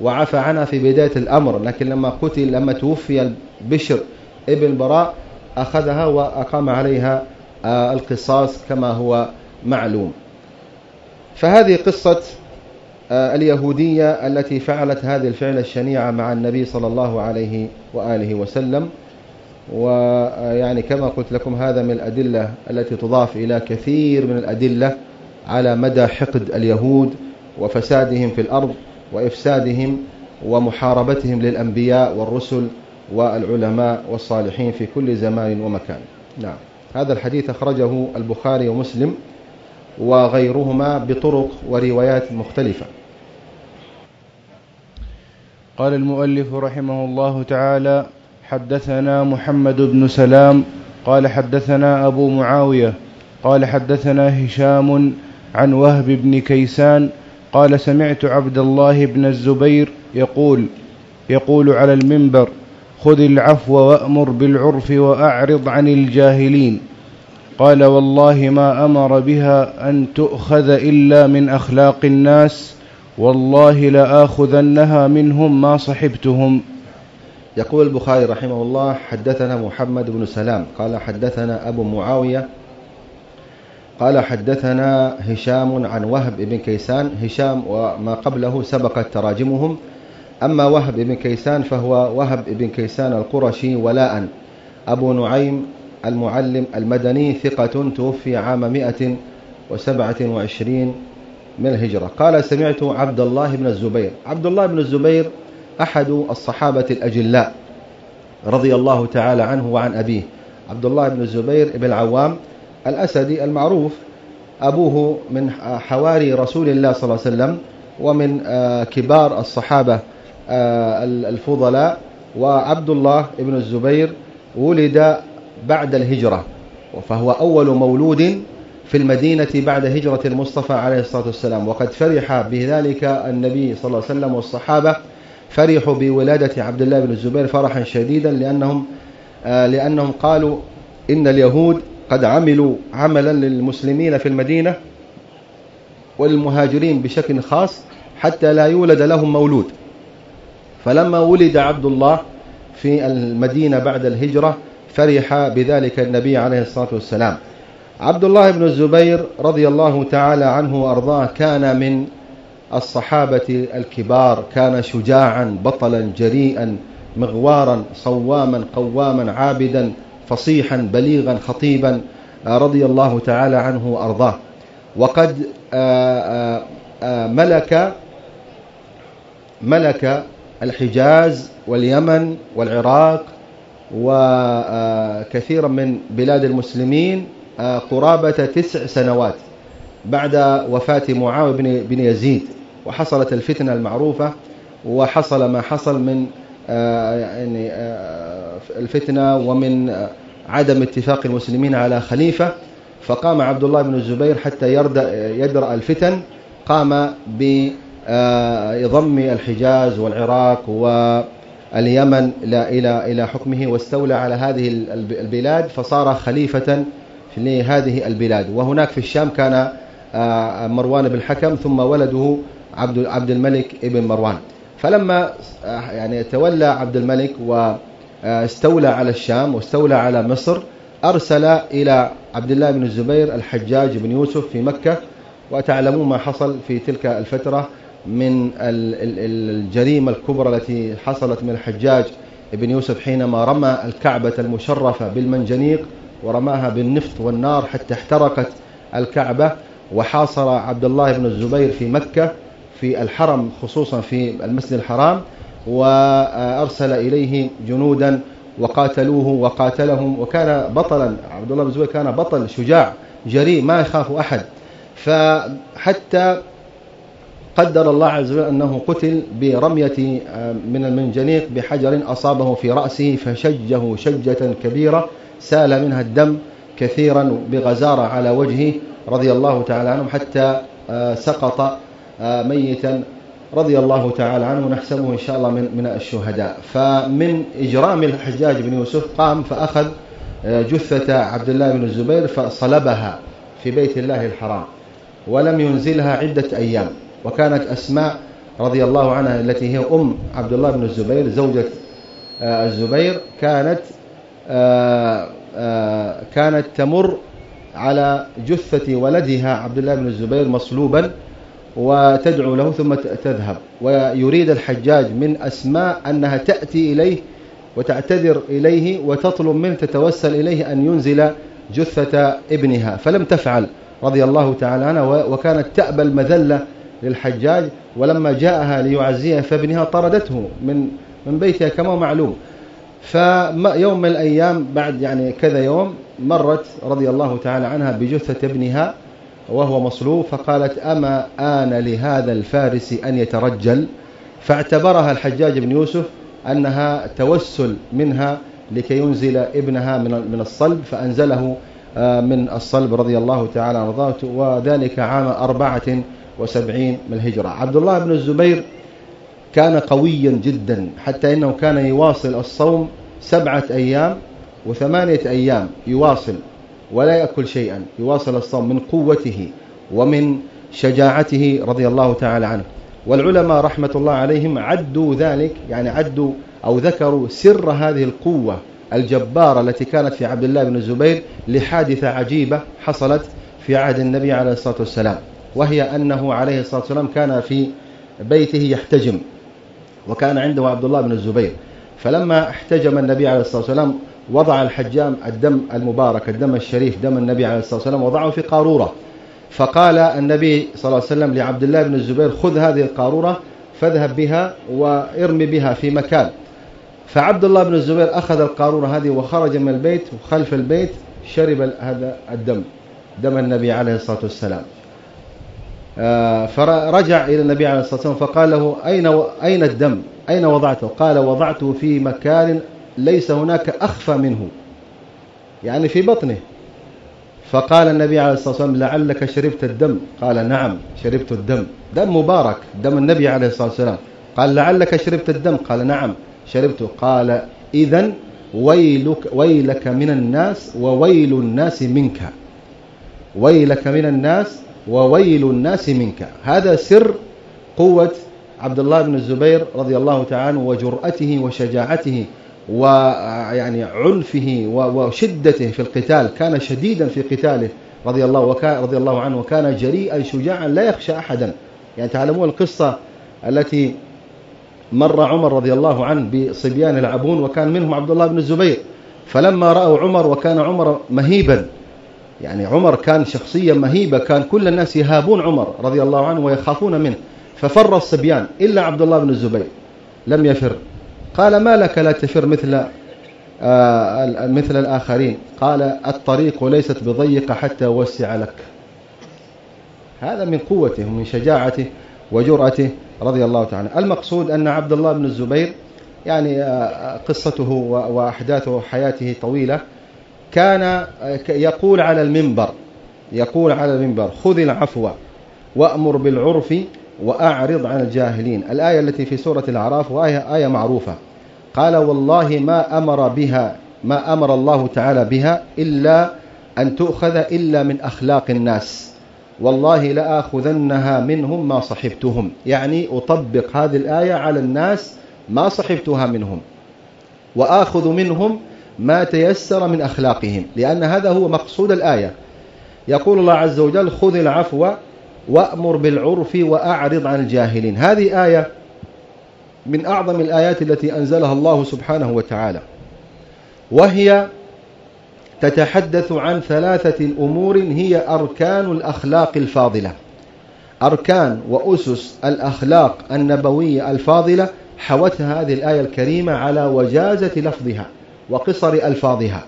وعفى عنها في بداية الأمر، لكن لما قتل لما توفي بشر ابن براء أخذها وأقام عليها القصاص كما هو معلوم. فهذه قصة اليهودية التي فعلت هذه الفعلة الشنيعة مع النبي صلى الله عليه وآله وسلم. ويعني كما قلت لكم هذا من الأدلة التي تضاف إلى كثير من الأدلة على مدى حقد اليهود وفسادهم في الأرض وإفسادهم ومحاربتهم للأنبياء والرسل والعلماء والصالحين في كل زمان ومكان. نعم، هذا الحديث أخرجه البخاري ومسلم وغيرهما بطرق وروايات مختلفة. قال المؤلف رحمه الله تعالى: حدثنا محمد بن سلام قال حدثنا أبو معاوية قال حدثنا هشام عن وهب بن كيسان قال سمعت عبد الله بن الزبير يقول يقول على المنبر: خذ العفو وأمر بالعرف وأعرض عن الجاهلين. قال: والله ما أمر بها أن تؤخذ إلا من أخلاق الناس، والله لآخذنها منهم ما صحبتهم. يقول البخاري رحمه الله: حدثنا محمد بن سلام قال حدثنا أبو معاوية قال حدثنا هشام عن وهب بن كيسان. هشام وما قبله سبقت تراجمهم، أما وهب بن كيسان فهو وهب بن كيسان القرشي ولاء، أبو نعيم المعلم المدني، ثقة، توفي عام مئة وسبعة وعشرين من الهجرة. قال: سمعت عبد الله بن الزبير. عبد الله بن الزبير أحد الصحابة الأجلاء رضي الله تعالى عنه وعن أبيه. عبد الله بن الزبير بن العوام الأسدي المعروف، أبوه من حواري رسول الله صلى الله عليه وسلم ومن كبار الصحابة الفضلاء. وعبد الله بن الزبير ولد بعد الهجرة، فهو أول مولود في المدينة بعد هجرة المصطفى عليه الصلاة والسلام، وقد فرح بذلك النبي صلى الله عليه وسلم والصحابة فرحوا بولادة عبد الله بن الزبير فرحا شديدا، لأنهم لأنهم قالوا إن اليهود قد عملوا عملا للمسلمين في المدينة والمهاجرين بشكل خاص حتى لا يولد لهم مولود. فلما ولد عبد الله في المدينة بعد الهجرة فرح بذلك النبي عليه الصلاة والسلام. عبد الله بن الزبير رضي الله تعالى عنه وأرضاه كان من الصحابة الكبار، كان شجاعا بطلا جريئا مغوارا صواما قواما عابدا فصيحا بليغا خطيبا رضي الله تعالى عنه وأرضاه. وقد ملك ملك الحجاز واليمن والعراق وكثيرا من بلاد المسلمين قرابة تسع سنوات بعد وفاة معاوية بن يزيد، وحصلت الفتنة المعروفة وحصل ما حصل من يعني الفتنة ومن عدم اتفاق المسلمين على خليفة. فقام عبد الله بن الزبير حتى يدرأ الفتن، قام بضم الحجاز والعراق واليمن إلى إلى حكمه، واستولى على هذه البلاد فصار خليفة لهذه البلاد. وهناك في الشام كان مروان بن الحكم، ثم ولده عبد عبد الملك ابن مروان. فلما يعني تولى عبد الملك واستولى على الشام واستولى على مصر، أرسل إلى عبد الله بن الزبير الحجاج بن يوسف في مكة. وتعلمون ما حصل في تلك الفترة من الجريمة الكبرى التي حصلت من الحجاج بن يوسف حينما رمى الكعبة المشرفة بالمنجنيق ورماها بالنفط والنار حتى احترقت الكعبة. وحاصر عبد الله بن الزبير في مكة في الحرم، خصوصا في المسجد الحرام، وأرسل إليه جنودا وقاتلوه وقاتلهم، وكان بطلا. عبد الله بن الزبير كان بطل شجاع جريء ما يخاف أحد. فحتى قدر الله عز وجل أنه قتل برمية من المنجنيق بحجر أصابه في رأسه فشجه شجة كبيرة سال منها الدم كثيرا بغزارة على وجهه رضي الله تعالى عنه، حتى سقط ميتا رضي الله تعالى عنه، نحسبه إن شاء الله من من الشهداء. فمن إجرام الحجاج بن يوسف قام فأخذ جثة عبد الله بن الزبير فصلبها في بيت الله الحرام ولم ينزلها عدة أيام. وكانت أسماء رضي الله عنها التي هي أم عبد الله بن الزبير زوجة الزبير كانت كانت تمر على جثة ولدها عبد الله بن الزبير مصلوبا وتدعو له ثم تذهب، ويريد الحجاج من أسماء أنها تأتي إليه وتعتذر إليه وتطلب منه تتوسل إليه أن ينزل جثة ابنها، فلم تفعل رضي الله تعالى عنها، وكانت تأبى المذلة للحجاج، ولما جاءها ليعزيها فابنها طردته من من بيتها كما معلوم. فيوم من الأيام بعد يعني كذا يوم مرت رضي الله تعالى عنها بجثة ابنها وهو مصلوب، فقالت أما آن لهذا الفارس أن يترجل، فاعتبرها الحجاج بن يوسف أنها توسل منها لكي ينزل ابنها من الصلب، فأنزله من الصلب رضي الله تعالى عنه، وذلك عام أربعة وسبعين من الهجرة. عبد الله بن الزبير كان قويا جدا حتى إنه كان يواصل الصوم سبعة أيام وثمانية أيام يواصل ولا يأكل شيئا، يواصل الصوم من قوته ومن شجاعته رضي الله تعالى عنه. والعلماء رحمة الله عليهم عدوا ذلك، يعني عدوا أو ذكروا سر هذه القوة الجبارة التي كانت في عبد الله بن الزبير لحادثة عجيبة حصلت في عهد النبي عليه الصلاة والسلام، وهي أنه عليه الصلاة والسلام كان في بيته يحتجم، وكان عنده عبد الله بن الزبير، فلما احتجم النبي عليه الصلاة والسلام وضع الحجام الدم المبارك الدم الشريف دم النبي عليه الصلاة والسلام وضعه في قارورة، فقال النبي صلى الله عليه وسلم لعبد الله بن الزبير خذ هذه القارورة فاذهب بها وارمي بها في مكان. فعبد الله بن الزبير أخذ القارورة هذه وخرج من البيت، وخلف البيت شرب هذا الدم دم النبي عليه الصلاة والسلام. فرجع إلى النبي عليه الصلاة والسلام فقال له أين أين الدم؟ أين وضعته؟ قال وضعته في مكان ليس هناك أخفى منه، يعني في بطنه. فقال النبي عليه الصلاة والسلام لعلك شربت الدم؟ قال نعم شربت الدم، دم مبارك دم النبي عليه الصلاة والسلام. قال لعلك شربت الدم؟ قال نعم شربته. قال إذن ويلك, ويلك من الناس وويل الناس منك، ويلك من الناس وويل الناس منك. هذا سر قوة عبد الله بن الزبير رضي الله تعالى عنه وجرأته وشجاعته ويعني عنفه وشدته في القتال، كان شديدا في قتاله رضي الله وكان رضي الله عنه، وكان جريئا شجاعا لا يخشى أحدا. يعني تعلمون القصة التي مر عمر رضي الله عنه بصبيان يلعبون وكان منهم عبد الله بن الزبير، فلما رأوا عمر وكان عمر مهيبا، يعني عمر كان شخصية مهيبة، كان كل الناس يهابون عمر رضي الله عنه ويخافون منه، ففر الصبيان إلا عبد الله بن الزبير لم يفر. قال ما لك لا تفر مثل آه مثل الآخرين؟ قال الطريق ليست بضيقة حتى أوسع لك. هذا من قوته ومن شجاعته وجرأته رضي الله تعالى. المقصود أن عبد الله بن الزبير يعني آه قصته وأحداث حياته طويلة، كان يقول على المنبر يقول على المنبر خذ العفو وأمر بالعرف وأعرض عن الجاهلين، الآية التي في سورة الأعراف، وآية آية معروفة. قال والله ما أمر بها ما أمر الله تعالى بها إلا أن تؤخذ إلا من أخلاق الناس، والله لآخذنها منهم ما صحبتهم، يعني أطبق هذه الآية على الناس ما صحبتها منهم، وآخذ منهم ما تيسر من أخلاقهم، لأن هذا هو مقصود الآية. يقول الله عز وجل خذ العفو وأمر بالعرف وأعرض عن الجاهلين. هذه آية من أعظم الآيات التي أنزلها الله سبحانه وتعالى، وهي تتحدث عن ثلاثة أمور هي أركان الأخلاق الفاضلة، أركان وأسس الأخلاق النبوية الفاضلة حوتها هذه الآية الكريمة على وجازة لفظها وقصر ألفاظها.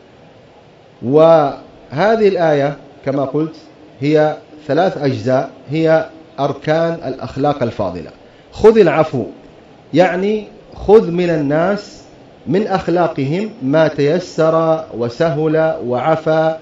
وهذه الآية كما قلت هي ثلاث أجزاء، هي أركان الأخلاق الفاضلة. خذ العفو، يعني خذ من الناس من أخلاقهم ما تيسر وسهل وعفى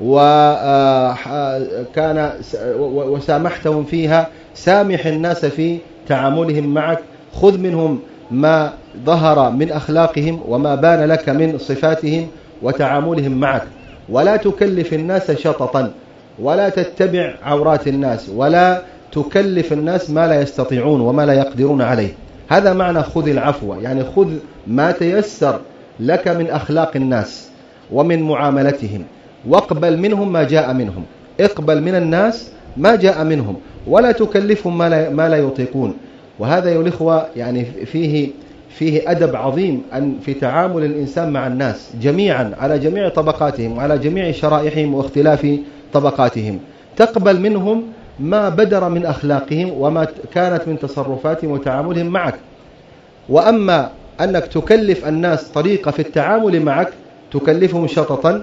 وكان وسامحتهم فيها، سامح الناس في تعاملهم معك، خذ منهم ما ظهر من أخلاقهم وما بان لك من صفاتهم وتعاملهم معك، ولا تكلف الناس شططا، ولا تتبع عورات الناس، ولا تكلف الناس ما لا يستطيعون وما لا يقدرون عليه. هذا معنى خذ العفو، يعني خذ ما تيسر لك من أخلاق الناس ومن معاملتهم، واقبل منهم ما جاء منهم. اقبل من الناس ما جاء منهم ولا تكلفهم ما لا, ما لا يطيقون. وهذا يا الإخوة يعني فيه فيه أدب عظيم أن في تعامل الإنسان مع الناس جميعا على جميع طبقاتهم وعلى جميع شرائحهم واختلاف طبقاتهم. تقبل منهم ما بدر من أخلاقهم وما كانت من تصرفاتهم وتعاملهم معك. وأما أنك تكلف الناس طريقة في التعامل معك، تكلفهم شططا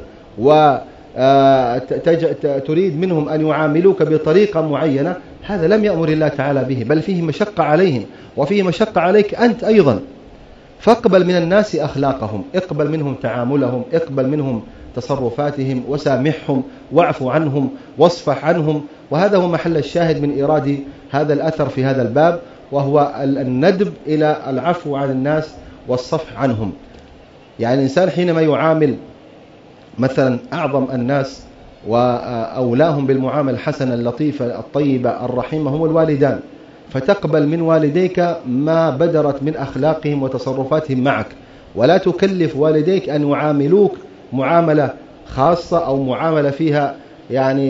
وتريد منهم أن يعاملوك بطريقة معينة، هذا لم يأمر الله تعالى به، بل فيه مشقة عليهم وفيه مشقة عليك أنت أيضا. فاقبل من الناس أخلاقهم، اقبل منهم تعاملهم، اقبل منهم تصرفاتهم، وسامحهم واعف عنهم واصفح عنهم. وهذا هو محل الشاهد من إيراد هذا الأثر في هذا الباب، وهو الندب إلى العفو عن الناس والصفح عنهم. يعني الإنسان حينما يعامل مثلا أعظم الناس وأولاهم بالمعاملة الحسنة اللطيفة الطيبة الرحيمة هم الوالدان، فتقبل من والديك ما بدرت من أخلاقهم وتصرفاتهم معك، ولا تكلف والديك أن يعاملوك معاملة خاصة أو معاملة فيها يعني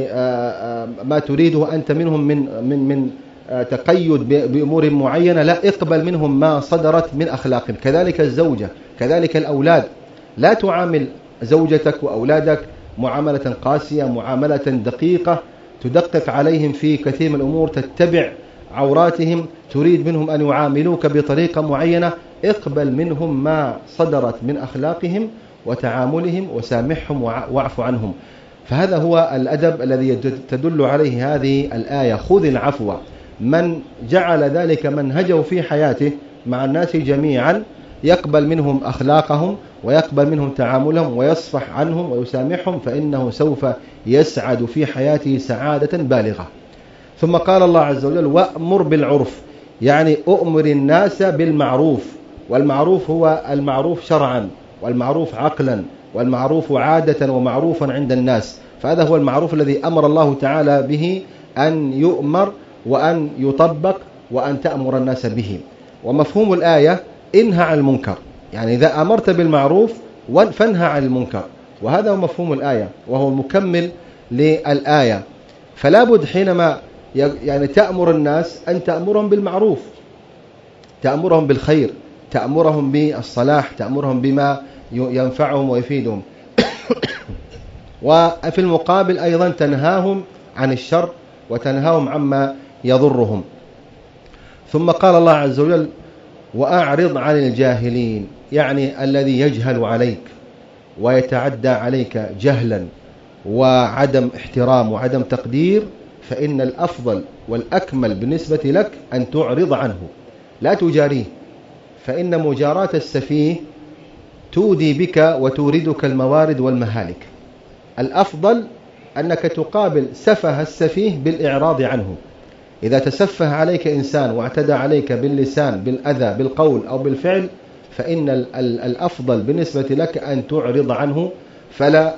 ما تريده أنت منهم من من من تقيد بأمور معينة. لا، اقبل منهم ما صدرت من أخلاقهم. كذلك الزوجة، كذلك الأولاد، لا تعامل زوجتك وأولادك معاملة قاسية، معاملة دقيقة تدقق عليهم في كثير من الأمور، تتبع عوراتهم، تريد منهم أن يعاملوك بطريقة معينة. اقبل منهم ما صدرت من أخلاقهم وتعاملهم وسامحهم واعف عنهم. فهذا هو الأدب الذي تدل عليه هذه الآية، خذ العفو. من جعل ذلك منهجه في حياته مع الناس جميعا يقبل منهم أخلاقهم ويقبل منهم تعاملهم ويصفح عنهم ويسامحهم، فإنه سوف يسعد في حياته سعادة بالغة. ثم قال الله عز وجل وأمر بالعرف، يعني أؤمر الناس بالمعروف. والمعروف هو المعروف شرعا والمعروف عقلا والمعروف عادة ومعروفا عند الناس. فهذا هو المعروف الذي أمر الله تعالى به أن يؤمر وأن يطبق وأن تأمر الناس به. ومفهوم الآية انهى عن المنكر، يعني إذا أمرت بالمعروف فانهى عن المنكر، وهذا هو مفهوم الآية وهو مكمل للآية. فلا بد حينما يعني تأمر الناس أن تأمرهم بالمعروف، تأمرهم بالخير، تأمرهم بالصلاح، تأمرهم بما ينفعهم ويفيدهم. وفي المقابل أيضا تنهاهم عن الشر وتنهاهم عما يضرهم. ثم قال الله عز وجل وأعرض عن الجاهلين، يعني الذي يجهل عليك ويتعدى عليك جهلا وعدم احترام وعدم تقدير، فإن الأفضل والأكمل بالنسبة لك أن تعرض عنه، لا تجاريه، فإن مجاراة السفيه تودي بك وتوردك الموارد والمهالك. الأفضل أنك تقابل سفه السفيه بالإعراض عنه. إذا تسفه عليك إنسان واعتدى عليك باللسان بالأذى بالقول أو بالفعل، فإن الأفضل بالنسبة لك أن تعرض عنه فلا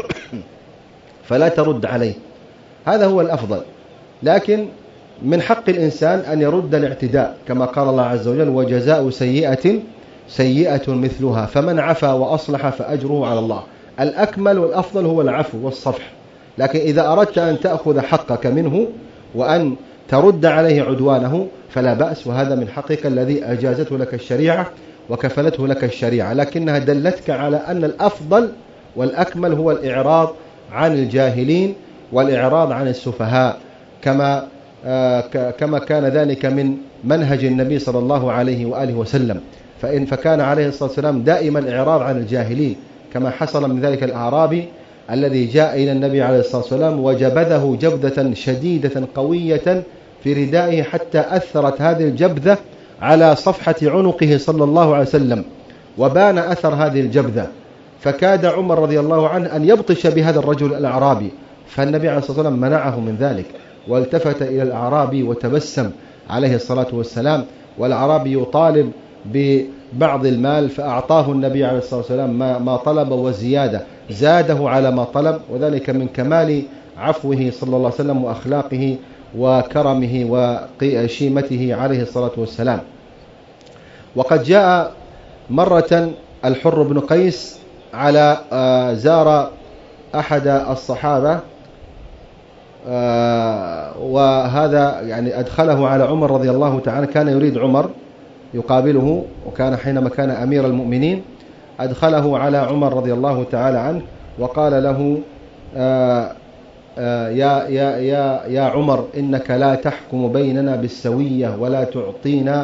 فلا ترد عليه، هذا هو الأفضل. لكن من حق الإنسان أن يرد الاعتداء، كما قال الله عز وجل وجزاء سيئة سيئة مثلها فمن عفا وأصلح فأجره على الله. الأكمل والأفضل هو العفو والصفح. لكن إذا أردت أن تأخذ حقك منه وأن ترد عليه عدوانه فلا بأس، وهذا من حقك الذي أجازته لك الشريعة وكفلته لك الشريعة، لكنها دلتك على أن الأفضل والأكمل هو الإعراض عن الجاهلين والإعراض عن السفهاء، كما كما كان ذلك من منهج النبي صلى الله عليه وآله وسلم. فإن فكان عليه الصلاة والسلام دائما الإعراض عن الجاهلين، كما حصل من ذلك الأعرابي الذي جاء إلى النبي عليه الصلاة والسلام وجبذه جبذة شديدة قوية في ردائه حتى أثرت هذه الجبذة على صفحة عنقه صلى الله عليه وسلم، وبان أثر هذه الجبذة، فكاد عمر رضي الله عنه أن يبطش بهذا الرجل الأعرابي، فالنبي عليه الصلاة والسلام منعه من ذلك، والتفت إلى الأعرابي وتبسم عليه الصلاة والسلام، والأعرابي يطالب ببعض المال فأعطاه النبي عليه الصلاة والسلام ما طلب وزيادة، زاده على ما طلب، وذلك من كمال عفوه صلى الله عليه وسلم وأخلاقه وكرمه وشيمته عليه الصلاة والسلام. وقد جاء مرة الحر بن قيس على زار أحد الصحابة، وهذا يعني أدخله على عمر رضي الله تعالى، كان يريد عمر يقابله، وكان حينما كان أمير المؤمنين أدخله على عمر رضي الله تعالى عنه وقال له آآ آآ يا, يا, يا, يا عمر إنك لا تحكم بيننا بالسوية ولا تعطينا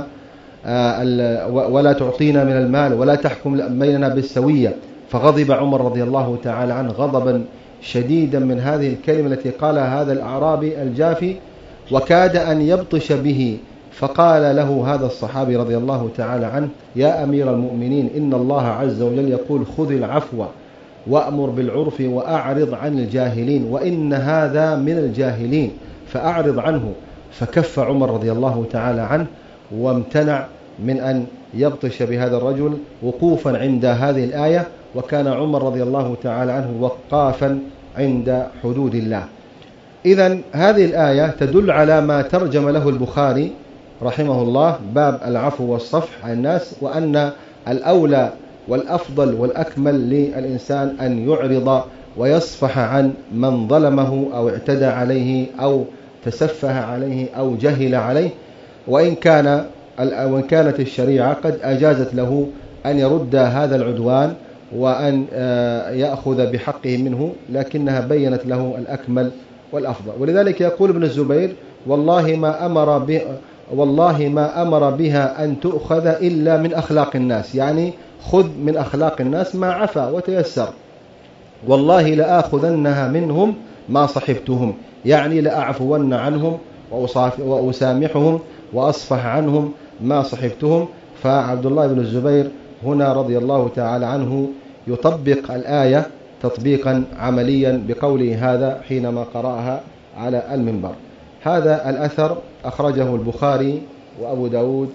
ولا تعطينا من المال ولا تحكم بيننا بالسوية. فغضب عمر رضي الله تعالى عنه غضبا شديدا من هذه الكلمة التي قالها هذا الأعرابي الجافي، وكاد أن يبطش به. فقال له هذا الصحابي رضي الله تعالى عنه: يا أمير المؤمنين، إن الله عز وجل يقول خذ العفو وأمر بالعرف وأعرض عن الجاهلين، وإن هذا من الجاهلين فأعرض عنه. فكف عمر رضي الله تعالى عنه وامتنع من أن يبطش بهذا الرجل وقوفا عند هذه الآية، وكان عمر رضي الله تعالى عنه وقافا عند حدود الله. إذن هذه الآية تدل على ما ترجم له البخاري رحمه الله، باب العفو والصفح عن الناس، وأن الأولى والأفضل والأكمل للإنسان أن يعرض ويصفح عن من ظلمه أو اعتدى عليه أو تسفه عليه أو جهل عليه، وإن كان وإن كانت الشريعة قد أجازت له أن يرد هذا العدوان وأن يأخذ بحقه منه، لكنها بينت له الأكمل والأفضل. ولذلك يقول ابن الزبير: والله ما أمر ب والله ما أمر بها أن تؤخذ إلا من أخلاق الناس، يعني خذ من أخلاق الناس ما عفا وتيسر. والله لآخذنها منهم ما صحبتهم، يعني لأعفون عنهم وأسامحهم وأصفح عنهم ما صحبتهم. فعبد الله بن الزبير هنا رضي الله تعالى عنه يطبق الآية تطبيقا عمليا بقوله هذا حينما قرأها على المنبر. هذا الأثر أخرجه البخاري وأبو داود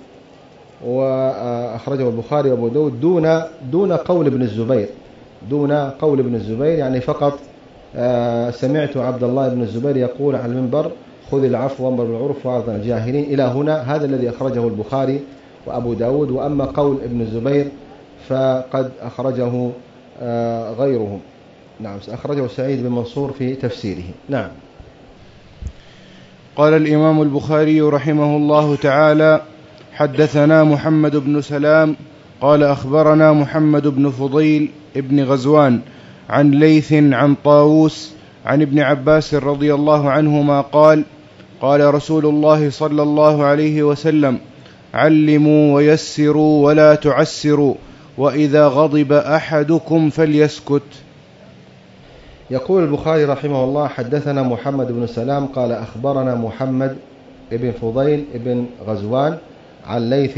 وأخرجه البخاري وأبو داود دون دون قول ابن الزبير دون قول ابن الزبير يعني فقط سمعت عبد الله بن الزبير يقول على المنبر: خذ العفو وامر بالعرف واعرض عن الجاهلين، إلى هنا. هذا الذي أخرجه البخاري وأبو داود. وأما قول ابن الزبير فقد أخرجه غيرهم. نعم، أخرجه سعيد بن منصور في تفسيره. نعم. قال الإمام البخاري رحمه الله تعالى: حدثنا محمد بن سلام قال أخبرنا محمد بن فضيل ابن غزوان عن ليث عن طاووس عن ابن عباس رضي الله عنهما قال: قال رسول الله صلى الله عليه وسلم: علموا ويسروا ولا تعسروا، وإذا غضب أحدكم فليسكت. يقول البخاري رحمه الله: حدثنا محمد بن سلام قال أخبرنا محمد ابن فضيل ابن غزوان عن ليث،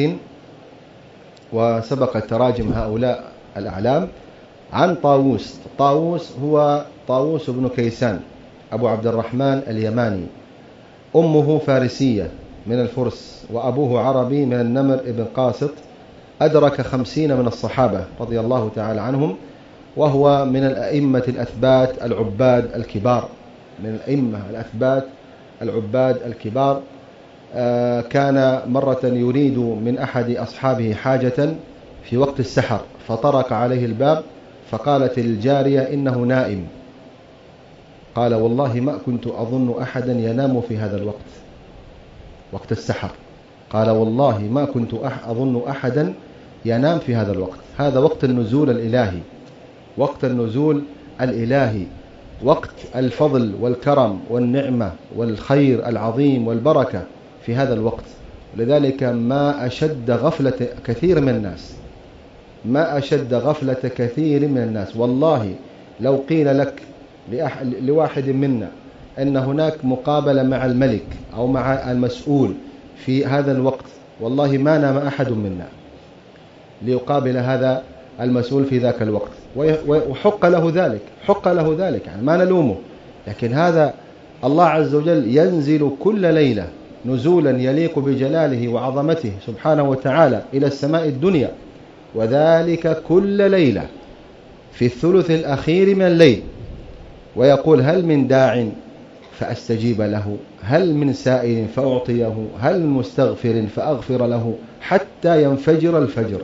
وسبق تراجم هؤلاء الأعلام، عن طاووس. طاووس هو طاووس بن كيسان أبو عبد الرحمن اليماني، أمه فارسية من الفرس، وأبوه عربي من النمر ابن قاسط، أدرك خمسين من الصحابة رضي الله تعالى عنهم، وهو من الأئمة الأثبات العباد الكبار من الأئمة الأثبات العباد الكبار. كان مرة يريد من أحد أصحابه حاجة في وقت السحر، فطرق عليه الباب، فقالت الجارية: إنه نائم. قال: والله ما كنت أظن أحدا ينام في هذا الوقت، وقت السحر. قال: والله ما كنت أظن أحدا ينام في هذا الوقت. هذا وقت النزول الإلهي، وقت النزول الإلهي، وقت الفضل والكرم والنعمة والخير العظيم والبركة في هذا الوقت. لذلك ما أشد غفلة كثير من الناس ما أشد غفلة كثير من الناس. والله لو قيل لك لواحد منا أن هناك مقابلة مع الملك أو مع المسؤول في هذا الوقت، والله ما نام أحد منا ليقابل هذا المسؤول في ذاك الوقت، وحق له ذلك حق له ذلك يعني ما نلومه. لكن هذا الله عز وجل ينزل كل ليلة نزولا يليق بجلاله وعظمته سبحانه وتعالى إلى السماء الدنيا، وذلك كل ليلة في الثلث الأخير من الليل، ويقول: هل من داع فأستجيب له، هل من سائل فأعطيه، هل من مستغفر فأغفر له حتى ينفجر الفجر.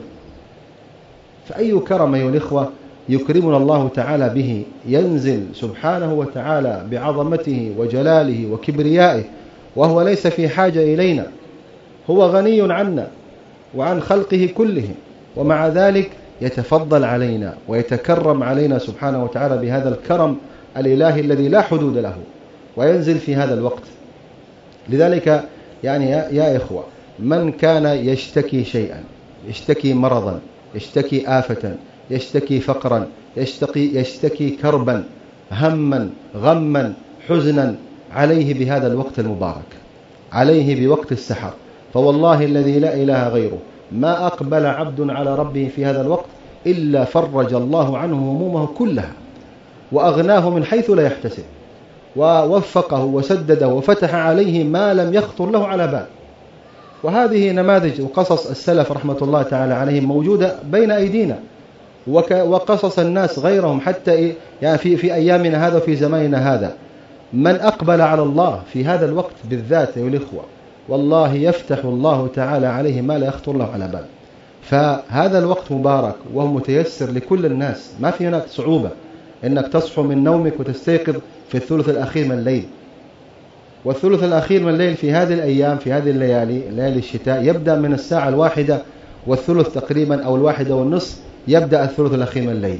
فأي كرم أيها الإخوة يكرمنا الله تعالى به، ينزل سبحانه وتعالى بعظمته وجلاله وكبريائه وهو ليس في حاجة إلينا، هو غني عنا وعن خلقه كلهم، ومع ذلك يتفضل علينا ويتكرم علينا سبحانه وتعالى بهذا الكرم الإلهي الذي لا حدود له، وينزل في هذا الوقت. لذلك يعني يا, يا إخوة، من كان يشتكي شيئا، يشتكي مرضا، يشتكي آفة، يشتكي فقرا، يشتكي, يشتكي كربا، هما، غما، حزنا، عليه بهذا الوقت المبارك، عليه بوقت السحر. فوالله الذي لا إله غيره ما أقبل عبد على ربه في هذا الوقت إلا فرج الله عنه همومه كلها، وأغناه من حيث لا يحتسب، ووفقه وسدده وفتح عليه ما لم يخطر له على بال. وهذه نماذج وقصص السلف رحمة الله تعالى عليهم موجودة بين أيدينا، وقصص الناس غيرهم حتى يعني في في أيامنا هذا وفي زماننا هذا. من أقبل على الله في هذا الوقت بالذات يا الإخوة، والله يفتح الله تعالى عليه ما لا يخطر له على بال. فهذا الوقت مبارك وهو متيسر لكل الناس، ما في هناك صعوبة إنك تصحو من نومك وتستيقظ في الثلث الأخير من الليل. والثلث الأخير من الليل في هذه الأيام، في هذه الليالي، ليالي الشتاء، يبدأ من الساعة الواحدة والثلث تقريبا أو الواحدة والنصف، يبدأ الثلث الأخير من الليل.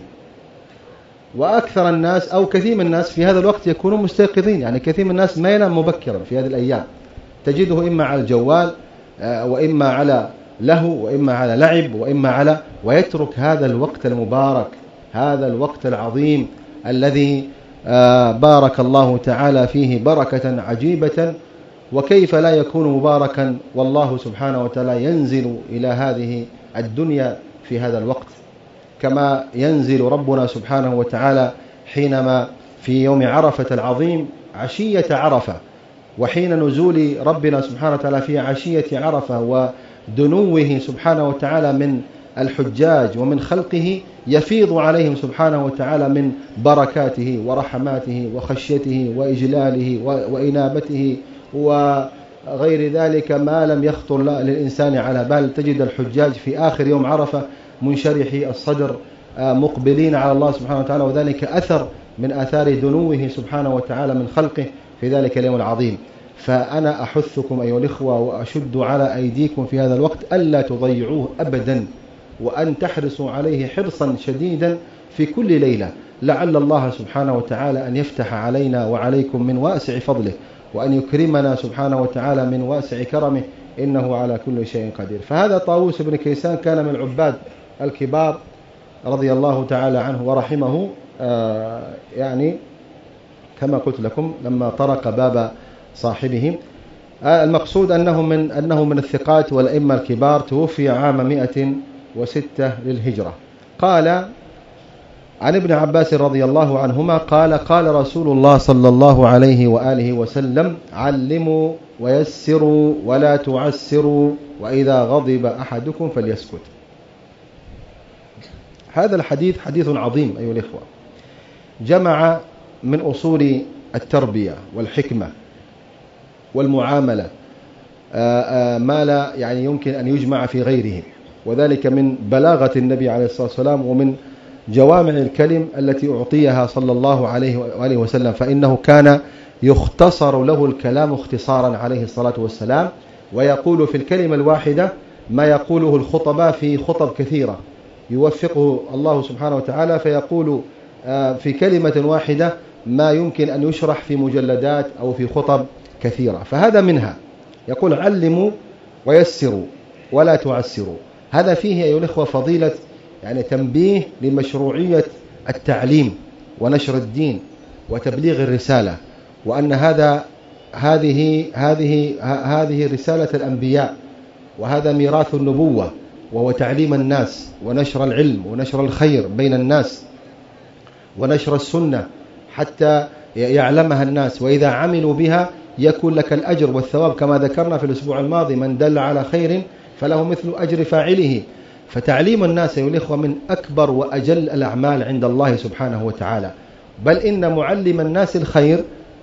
وأكثر الناس أو كثير من الناس في هذا الوقت يكونوا مستيقظين، يعني كثير من الناس ما ينام مبكرا في هذه الأيام، تجده إما على الجوال وإما على لهو وإما على لعب وإما على، ويترك هذا الوقت المبارك، هذا الوقت العظيم الذي بارك الله تعالى فيه بركة عجيبة. وكيف لا يكون مباركا والله سبحانه وتعالى ينزل إلى هذه الدنيا في هذا الوقت، كما ينزل ربنا سبحانه وتعالى حينما في يوم عرفة العظيم عشية عرفة، وحين نزول ربنا سبحانه وتعالى في عشية عرفة ودنوه سبحانه وتعالى من الحجاج ومن خلقه، يفيض عليهم سبحانه وتعالى من بركاته ورحماته وخشيته وإجلاله وإنابته وغير ذلك ما لم يخطر للإنسان على بال. تجد الحجاج في آخر يوم عرفة منشرحي الصدر مقبلين على الله سبحانه وتعالى، وذلك أثر من آثار دنوه سبحانه وتعالى من خلقه في ذلك اليوم العظيم. فأنا أحثكم أيها الإخوة وأشد على أيديكم في هذا الوقت ألا تضيعوه أبدا، وأن تحرصوا عليه حرصا شديدا في كل ليلة، لعل الله سبحانه وتعالى أن يفتح علينا وعليكم من واسع فضله، وأن يكرمنا سبحانه وتعالى من واسع كرمه، إنه على كل شيء قدير. فهذا طاووس بن كيسان كان من العباد الكبار رضي الله تعالى عنه ورحمه، آه يعني كما قلت لكم لما طرق باب صاحبه. آه المقصود أنه من أنه من الثقات والأئمة الكبار، توفي عام مئة وستة للهجرة. قال عن ابن عباس رضي الله عنهما قال قال رسول الله صلى الله عليه وآله وسلم: علموا ويسروا ولا تعسروا، وإذا غضب أحدكم فليسكت. هذا الحديث حديث عظيم أيها الإخوة، جمع من أصول التربية والحكمة والمعاملة ما لا يعني يمكن أن يجمع في غيره، وذلك من بلاغة النبي عليه الصلاة والسلام ومن جوامع الكلم التي أعطيها صلى الله عليه وآله وسلم، فإنه كان يختصر له الكلام اختصارا عليه الصلاة والسلام، ويقول في الكلمة الواحدة ما يقوله الخطباء في خطب كثيرة، يوفقه الله سبحانه وتعالى فيقول في كلمة واحدة ما يمكن أن يشرح في مجلدات أو في خطب كثيرة. فهذا منها، يقول: علموا ويسروا ولا تعسروا. هذا فيه أيها الإخوة فضيلة يعني تنبيه لمشروعية التعليم ونشر الدين وتبليغ الرسالة، وأن هذا هذه هذه هذه رسالة الأنبياء، وهذا ميراث النبوة، وهو تعليم الناس ونشر العلم ونشر الخير بين الناس ونشر السنة حتى يعلمها الناس، وإذا عملوا بها يكون لك الأجر والثواب، كما ذكرنا في الأسبوع الماضي: من دل على خير فله مثل أجر فاعله. فتعليم الناس أيها الإخوة من أكبر وأجل الأعمال عند الله سبحانه وتعالى، بل إن معلم الناس الخير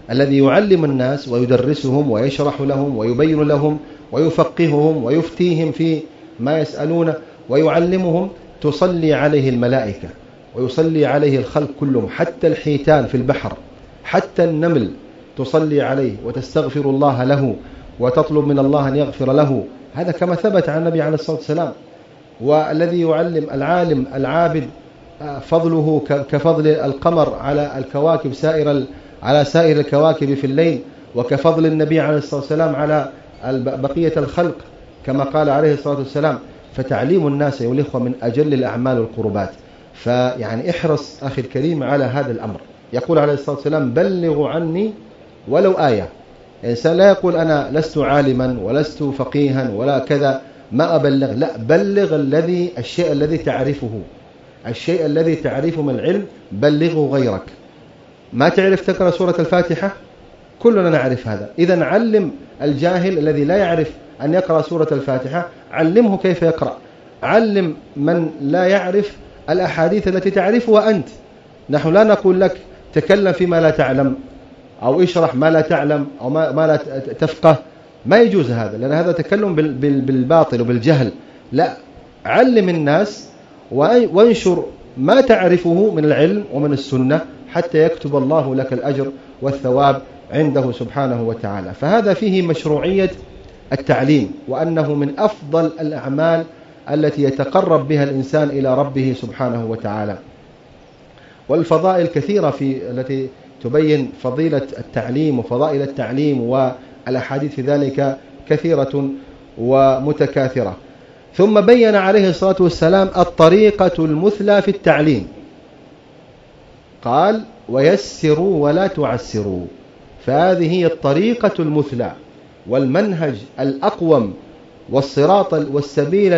الذي يعلم الناس ويدرسهم ويشرح لهم ويبين لهم ويفقههم ويفتيهم في ما يسألونه ويعلمهم، تصلي عليه الملائكة ويصلي عليه الخلق كلهم، حتى الحيتان في البحر، حتى النمل تصلي عليه وتستغفر الله له وتطلب من الله أن يغفر له. هذا كما ثبت عن النبي عليه الصلاة والسلام. والذي يعلم العالم العابد فضله كفضل القمر على الكواكب سائر على سائر الكواكب في الليل، وكفضل النبي عليه الصلاة والسلام على بقية الخلق كما قال عليه الصلاة والسلام. فتعليم الناس يا الإخوة من أجل الأعمال والقربات. فيعني احرص أخي الكريم على هذا الأمر. يقول عليه الصلاة والسلام: بلغوا عني ولو آية. الإنسان لا يقول أنا لست عالما ولست فقيها ولا كذا ما أبلغ، لا، بلغ الذي الشيء الذي تعرفه، الشيء الذي تعرفه من العلم بلغه غيرك. ما تعرف تقرأ سورة الفاتحة؟ كلنا نعرف هذا. إذن علم الجاهل الذي لا يعرف أن يقرأ سورة الفاتحة، علمه كيف يقرأ. علم من لا يعرف الأحاديث التي تعرفها أنت. نحن لا نقول لك تكلم فيما لا تعلم أو اشرح ما لا تعلم أو ما لا تفقه، ما يجوز هذا، لأن هذا تكلم بالباطل وبالجهل. لا، علم الناس وانشر ما تعرفه من العلم ومن السنة حتى يكتب الله لك الأجر والثواب عنده سبحانه وتعالى. فهذا فيه مشروعية التعليم، وأنه من أفضل الأعمال التي يتقرب بها الإنسان إلى ربه سبحانه وتعالى. والفضائل كثيرة في التي تبين فضيلة التعليم وفضائل التعليم، والأحاديث في ذلك كثيرة ومتكاثرة. ثم بين عليه الصلاة والسلام الطريقة المثلى في التعليم، قال: ويسروا ولا تعسروا. فهذه هي الطريقة المثلى والمنهج الأقوم والصراط والسبيل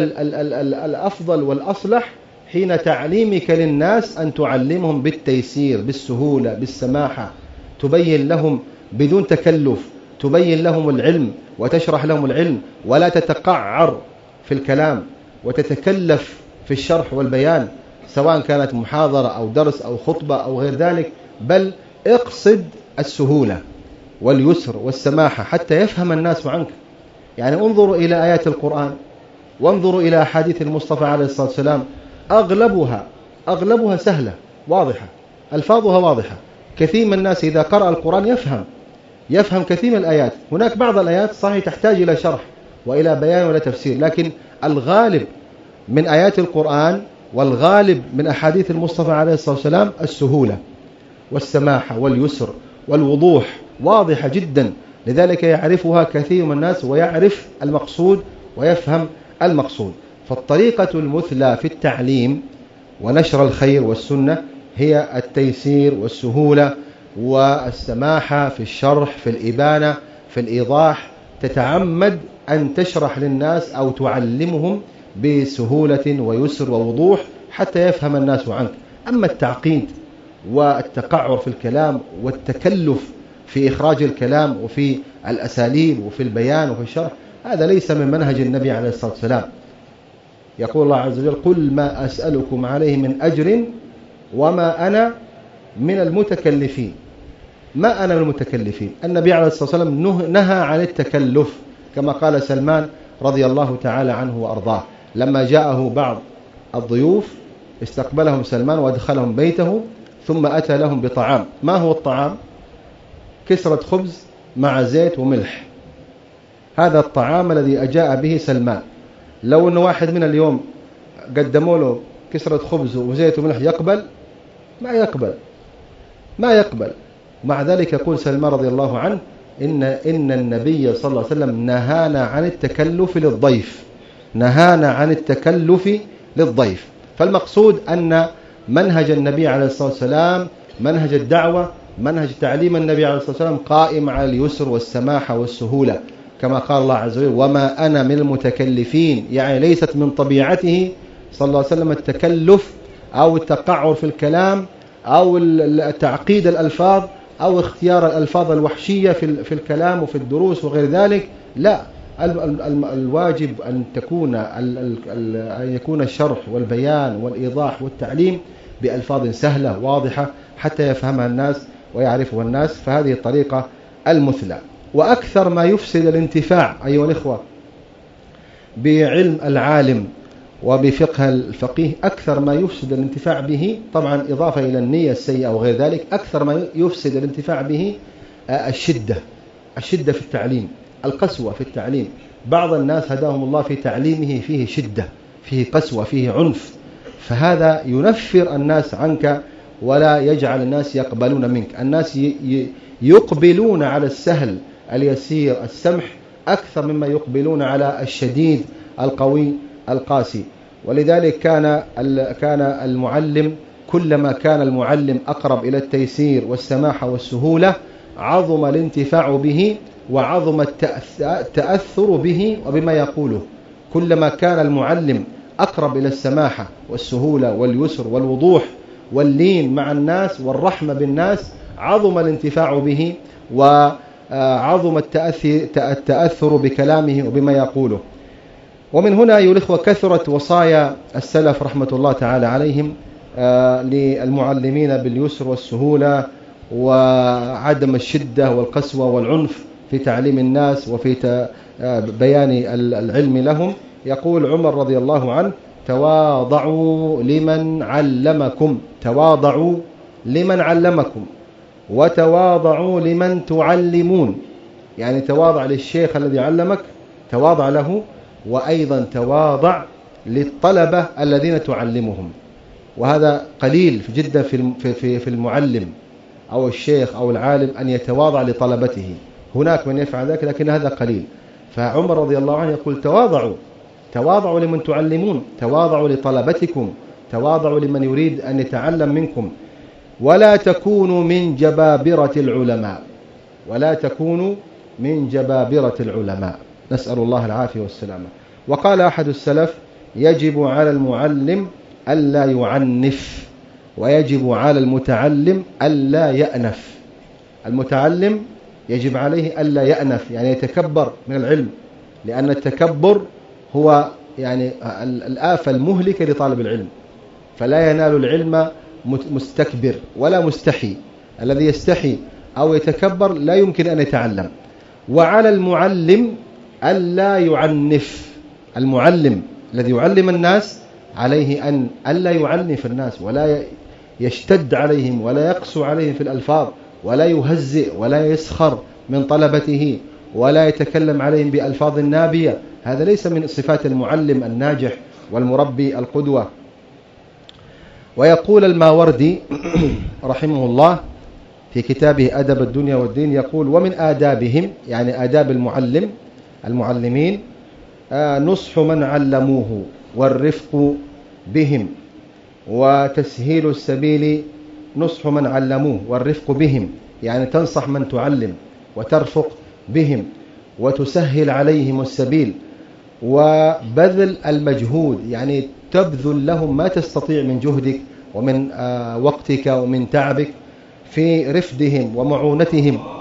الأفضل والأصلح حين تعليمك للناس، أن تعلمهم بالتيسير، بالسهولة، بالسماحة، تبين لهم بدون تكلف، تبين لهم العلم وتشرح لهم العلم، ولا تتقعر في الكلام وتتكلف في الشرح والبيان، سواء كانت محاضرة أو درس أو خطبة أو غير ذلك، بل اقصد السهولة واليسر والسماحة حتى يفهم الناس عنك. يعني انظروا إلى آيات القرآن وانظروا إلى أحاديث المصطفى عليه الصلاة والسلام، أغلبها أغلبها سهلة واضحة، ألفاظها واضحة. كثير من الناس إذا قرأ القرآن يفهم يفهم كثير من الآيات. هناك بعض الآيات صحيح تحتاج إلى شرح وإلى بيان ولا تفسير، لكن الغالب من آيات القرآن والغالب من أحاديث المصطفى عليه الصلاة والسلام السهولة والسماحة واليسر والوضوح، واضحة جدا. لذلك يعرفها كثير من الناس ويعرف المقصود ويفهم المقصود. فالطريقة المثلى في التعليم ونشر الخير والسنة هي التيسير والسهولة والسماحة في الشرح، في الإبانة، في الإيضاح. تتعمد أن تشرح للناس أو تعلمهم بسهولة ويسر ووضوح حتى يفهم الناس عنك. أما التعقيد والتقعر في الكلام والتكلف في إخراج الكلام وفي الأساليب وفي البيان وفي الشرح، هذا ليس من منهج النبي عليه الصلاة والسلام. يقول الله عز وجل: قل ما أسألكم عليه من أجر وما أنا من المتكلفين. ما أنا من المتكلفين. النبي عليه الصلاة والسلام نهى عن التكلف، كما قال سلمان رضي الله تعالى عنه وأرضاه لما جاءه بعض الضيوف استقبلهم سلمان وأدخلهم بيته، ثم أتى لهم بطعام. ما هو الطعام؟ كسرة خبز مع زيت وملح. هذا الطعام الذي أجاء به سلمان. لو أن واحد من اليوم قدموا له كسرة خبز وزيت وملح يقبل؟ ما يقبل ما يقبل. مع ذلك يقول سلمان رضي الله عنه: إن, إن النبي صلى الله عليه وسلم نهانا عن التكلف للضيف نهانا عن التكلف للضيف. فالمقصود أن منهج النبي عليه الصلاة والسلام، منهج الدعوة، منهج تعليم النبي عليه الصلاة والسلام قائم على اليسر والسماحة والسهولة، كما قال الله عز وجل: وما أنا من المتكلفين. يعني ليست من طبيعته صلى الله عليه وسلم التكلف أو التقعر في الكلام أو تعقيد الألفاظ أو اختيار الألفاظ الوحشية في الكلام وفي الدروس وغير ذلك. لا، الواجب أن تكون أن يكون الشرح والبيان والإيضاح والتعليم بألفاظ سهلة واضحة حتى يفهمها الناس ويعرفه الناس، فهذه الطريقة المثلى. وأكثر ما يفسد الانتفاع أيها الإخوة بعلم العالم وبفقه الفقيه، أكثر ما يفسد الانتفاع به، طبعا إضافة إلى النية السيئة وغير ذلك، أكثر ما يفسد الانتفاع به الشدة الشدة في التعليم، القسوة في التعليم. بعض الناس هداهم الله في تعليمه فيه شدة، فيه قسوة، فيه عنف، فهذا ينفر الناس عنك ولا يجعل الناس يقبلون منك. الناس يقبلون على السهل اليسير السمح أكثر مما يقبلون على الشديد القوي القاسي. ولذلك كان كان المعلم كلما كان المعلم أقرب إلى التيسير والسماحة والسهولة عظم الانتفاع به وعظم التأثر به وبما يقوله. كلما كان المعلم أقرب إلى السماحة والسهولة واليسر والوضوح واللين مع الناس والرحمة بالناس عظم الانتفاع به وعظم التأثر بكلامه وبما يقوله. ومن هنا أيها الإخوة كثرت وصايا السلف رحمة الله تعالى عليهم للمعلمين باليسر والسهولة وعدم الشدة والقسوة والعنف في تعليم الناس وفي بيان العلم لهم. يقول عمر رضي الله عنه: تواضعوا لمن علمكم، تواضعوا لمن علمكم وتواضعوا لمن تعلمون. يعني تواضع للشيخ الذي علمك، تواضع له، وأيضا تواضع للطلبة الذين تعلمهم. وهذا قليل جدا في في المعلم أو الشيخ أو العالم أن يتواضع لطلبته، هناك من يفعل ذلك لكن هذا قليل. فعمر رضي الله عنه يقول: تواضعوا تواضعوا لمن تعلمون، تواضعوا لطلبتكم، تواضعوا لمن يريد أن يتعلم منكم، ولا تكونوا من جبابرة العلماء، ولا تكونوا من جبابرة العلماء. نسأل الله العافية والسلامة. وقال أحد السلف: يجب على المعلم ألا يعنف، ويجب على المتعلم ألا يأنف. المتعلم يجب عليه ألا يأنف، يعني يتكبر من العلم، لأن التكبر هو يعني الآفة المهلكة لطالب العلم، فلا ينال العلم مستكبر ولا مستحي. الذي يستحي أو يتكبر لا يمكن أن يتعلم. وعلى المعلم ألا يعنف، المعلم الذي يعلم الناس عليه أن ألا يعنف الناس ولا يشتد عليهم ولا يقسو عليهم في الألفاظ ولا يهزئ ولا يسخر من طلبته ولا يتكلم عليهم بألفاظ نابية. هذا ليس من صفات المعلم الناجح والمربي القدوة. ويقول الماوردي رحمه الله في كتابه أدب الدنيا والدين، يقول: ومن آدابهم، يعني آداب المعلم المعلمين، نصح من علموه والرفق بهم، وتسهيل السبيل. نصح من علموه والرفق بهم، يعني تنصح من تعلم وترفق بهم وتسهل عليهم السبيل. وبذل المجهود، يعني تبذل لهم ما تستطيع من جهدك ومن وقتك ومن تعبك في رفدهم ومعونتهم